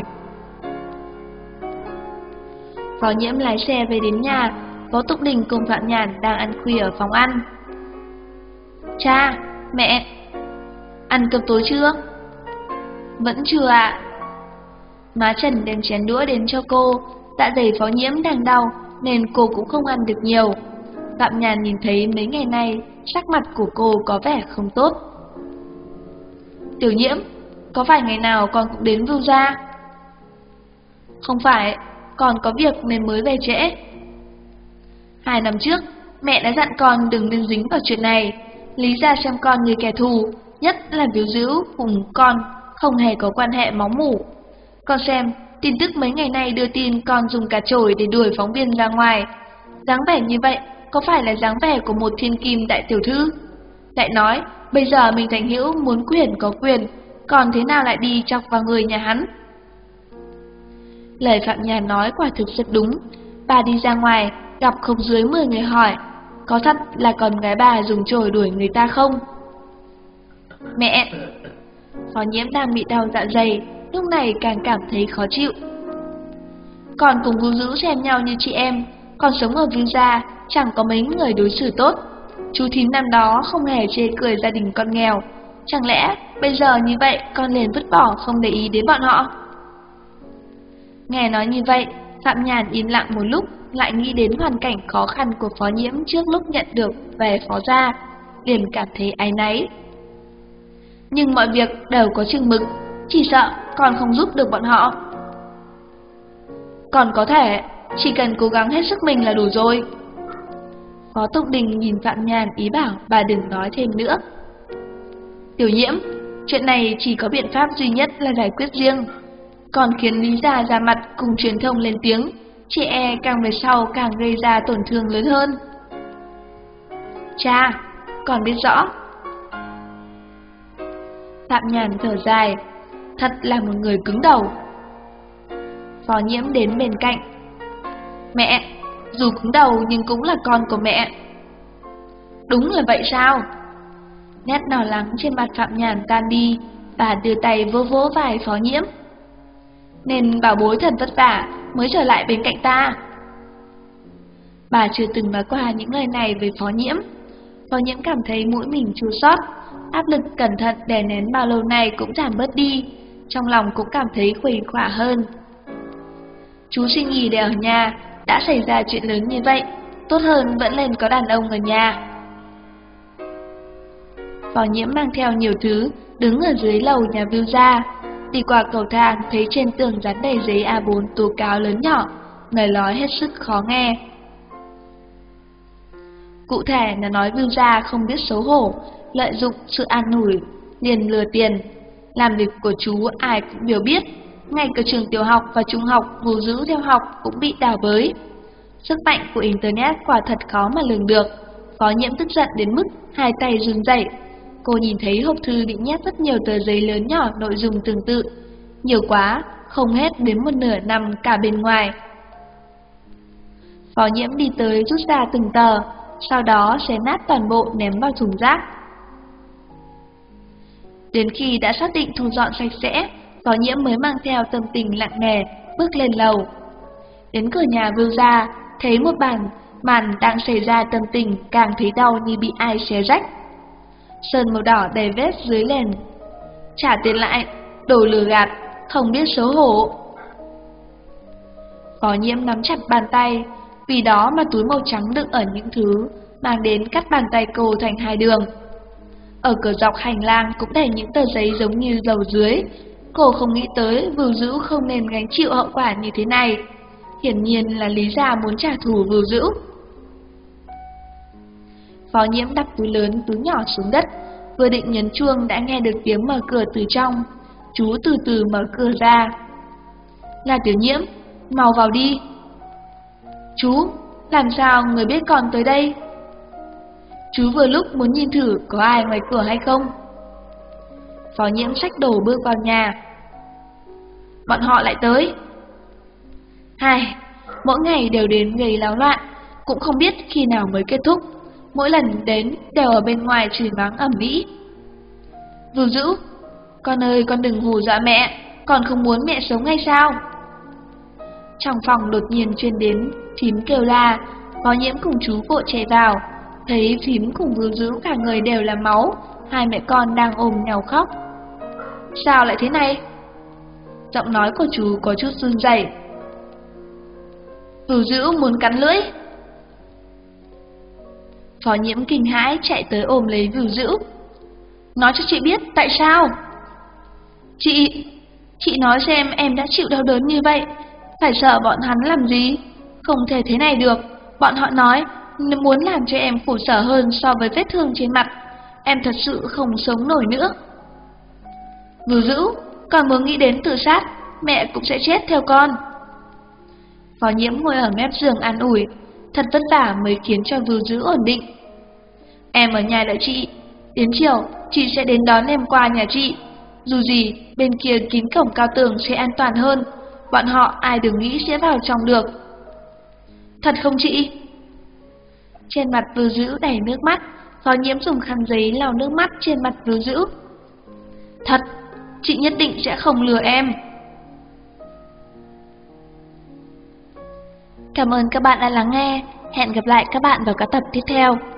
Phó Nhiễm lái xe về đến nhà, Phó Tụng Đình cùng Phạm Nhàn đang ăn khuya ở phòng ăn. Cha, mẹ, ăn cơm tối chưa? Vẫn chưa ạ. Má Trần đem chén đũa đến cho cô, dạ dày Phó Nhiễm đang đau nên cô cũng không ăn được nhiều. Phạm Nhàn nhìn thấy mấy ngày nay sắc mặt của cô có vẻ không tốt. Tiểu Nhiễm, có phải ngày nào con cũng đến Vưu Gia? Không phải, con có việc nên mới về trễ. 2 năm trước, mẹ đã dặn con đừng nên dính vào chuyện này, Lý gia xem con như kẻ thù, nhất là Víu Dữu cùng con không hề có quan hệ máu mủ. Con xem, tin tức mấy ngày nay đưa tin con dùng cả chổi để đuổi phóng viên ra ngoài. Dáng vẻ như vậy, có phải là dáng vẻ của một thiên kim đại tiểu thư? Lại nói, bây giờ mình Thành Hữu muốn quyền có quyền, còn thế nào lại đi chọc vào người nhà hắn? Lời Phạm Nhàn nói quả thực rất đúng. Bà đi ra ngoài, gặp không dưới 10 người hỏi, có thật là con gái bà dùng chổi đuổi người ta không? Mẹ! Phó Nhiễm đang bị đau dạ dày, lúc này càng cảm thấy khó chịu. Con cùng Vưu Dữu xem nhau như chị em, con sống ở Vưu Gia, chẳng có mấy người đối xử tốt. Chú Thím năm đó không hề chê cười gia đình con nghèo, chẳng lẽ bây giờ như vậy con liền vứt bỏ không để ý đến bọn họ? Nghe nói như vậy, Phạm Nhàn im lặng một lúc, lại nghĩ đến hoàn cảnh khó khăn của Phó Nhiễm trước lúc nhận được về Phó Gia, liền cảm thấy áy náy. Nhưng mọi việc đều có chừng mực, chỉ sợ con không giúp được bọn họ. Còn có thể, chỉ cần cố gắng hết sức mình là đủ rồi. Phó Tụng Đình nhìn Phạm Nhàn ý bảo bà đừng nói thêm nữa. Tiểu Nhiễm, chuyện này chỉ có biện pháp duy nhất là giải quyết riêng. Còn khiến Lý gia ra mặt cùng truyền thông lên tiếng, chị e càng về sau càng gây ra tổn thương lớn hơn. Cha, con biết rõ. Phạm Nhàn thở dài, thật là một người cứng đầu. Phó Nhiễm đến bên cạnh. Mẹ, dù cứng đầu nhưng cũng là con của mẹ. Đúng là vậy sao? Nét lo lắng trên mặt Phạm Nhàn tan đi, bà đưa tay vỗ vỗ vai Phó Nhiễm. Nên bảo bối thật vất vả mới trở lại bên cạnh ta. Bà chưa từng nói qua những lời này với Phó Nhiễm. Phó Nhiễm cảm thấy mũi mình chua xót, áp lực cẩn thận đè nén bao lâu nay cũng giảm bớt đi, trong lòng cũng cảm thấy khuây khỏa hơn. Chú sinh nghỉ để ở nhà, đã xảy ra chuyện lớn như vậy, tốt hơn vẫn lên có đàn ông ở nhà. Phó Nhiễm mang theo nhiều thứ, đứng ở dưới lầu nhà Vưu Gia, đi qua cầu thang thấy trên tường dán đầy giấy A4 tố cáo lớn nhỏ, lời nói hết sức khó nghe. Cụ thể là nói Vưu Gia không biết xấu hổ, lợi dụng sự an ủi, liền lừa tiền. Làm việc của chú ai cũng đều biết, ngay cả trường tiểu học và trung học Vưu Dữu theo học cũng bị đào bới. Sức mạnh của Internet quả thật khó mà lường được. Phó Nhiễm tức giận đến mức hai tay run rẩy. Cô nhìn thấy hộp thư bị nhét rất nhiều tờ giấy lớn nhỏ nội dung tương tự, nhiều quá, không hết đến một nửa nằm cả bên ngoài. Phó Nhiễm đi tới rút ra từng tờ, sau đó xé nát toàn bộ ném vào thùng rác. Đến khi đã xác định thu dọn sạch sẽ, Phó Nhiễm mới mang theo tâm tình nặng nề bước lên lầu. Đến cửa nhà Vưu Gia, thấy một màn đang xảy ra, tâm tình càng thấy đau như bị ai xé rách. Sơn màu đỏ đầy vết dưới nền. Trả tiền lại, đồ lừa gạt, không biết xấu hổ. Phó Nhiễm nắm chặt bàn tay, vì đó mà túi màu trắng đựng ở những thứ mang đến cắt bàn tay cô thành hai đường. Ở cửa dọc hành lang cũng để những tờ giấy giống như dầu dưới. Cô không nghĩ tới Vưu Dữ không nên gánh chịu hậu quả như thế này. Hiển nhiên là Lý Gia muốn trả thù Vưu Dữ. Phó Nhiễm đặt túi lớn túi nhỏ xuống đất, vừa định nhấn chuông đã nghe được tiếng mở cửa từ trong. Chú từ từ mở cửa ra. Là Tiểu Nhiễm, mau vào đi. Chú, làm sao người biết con tới đây? Chú vừa lúc muốn nhìn thử có ai ngoài cửa hay không. Phó Nhiễm xách đồ bước vào nhà. Bọn họ lại tới. Hai, mỗi ngày đều đến gây náo loạn, cũng không biết khi nào mới kết thúc. Mỗi lần đến đều ở bên ngoài chửi mắng ầm ĩ. Vưu Dữ, con ơi con đừng hù dọa mẹ, con không muốn mẹ sống hay sao? Trong phòng đột nhiên truyền đến Phím kêu la. Phó Nhiễm cùng chú vội chạy vào, thấy Phím cùng Vưu Dữ cả người đều là máu, hai mẹ con đang ôm nhau khóc. Sao lại thế này? Giọng nói của chú có chút run rẩy. Vưu Dữ muốn cắn lưỡi. Phó Nhiễm kinh hãi chạy tới ôm lấy Vưu Dữ. Nói cho chị biết tại sao? Chị nói xem em đã chịu đau đớn như vậy, phải sợ bọn hắn làm gì? Không thể thế này được, bọn họ nói muốn làm cho em khổ sở hơn so với vết thương trên mặt. Em thật sự không sống nổi nữa. Vưu Dữ, con muốn nghĩ đến tự sát, mẹ cũng sẽ chết theo con. Phó Nhiễm ngồi ở mép giường an ủi, thật vất vả mới khiến cho Vưu Dữ ổn định. Em ở nhà đợi chị, đến chiều chị sẽ đến đón em qua nhà chị. Dù gì, bên kia kín cổng cao tường sẽ an toàn hơn, bọn họ ai đừng nghĩ sẽ vào trong được. Thật không chị? Trên mặt Vưu Dữ đầy nước mắt, Phó Nhiễm dùng khăn giấy lau nước mắt trên mặt Vưu Dữ. Thật, chị nhất định sẽ không lừa em. Cảm ơn các bạn đã lắng nghe, hẹn gặp lại các bạn vào các tập tiếp theo.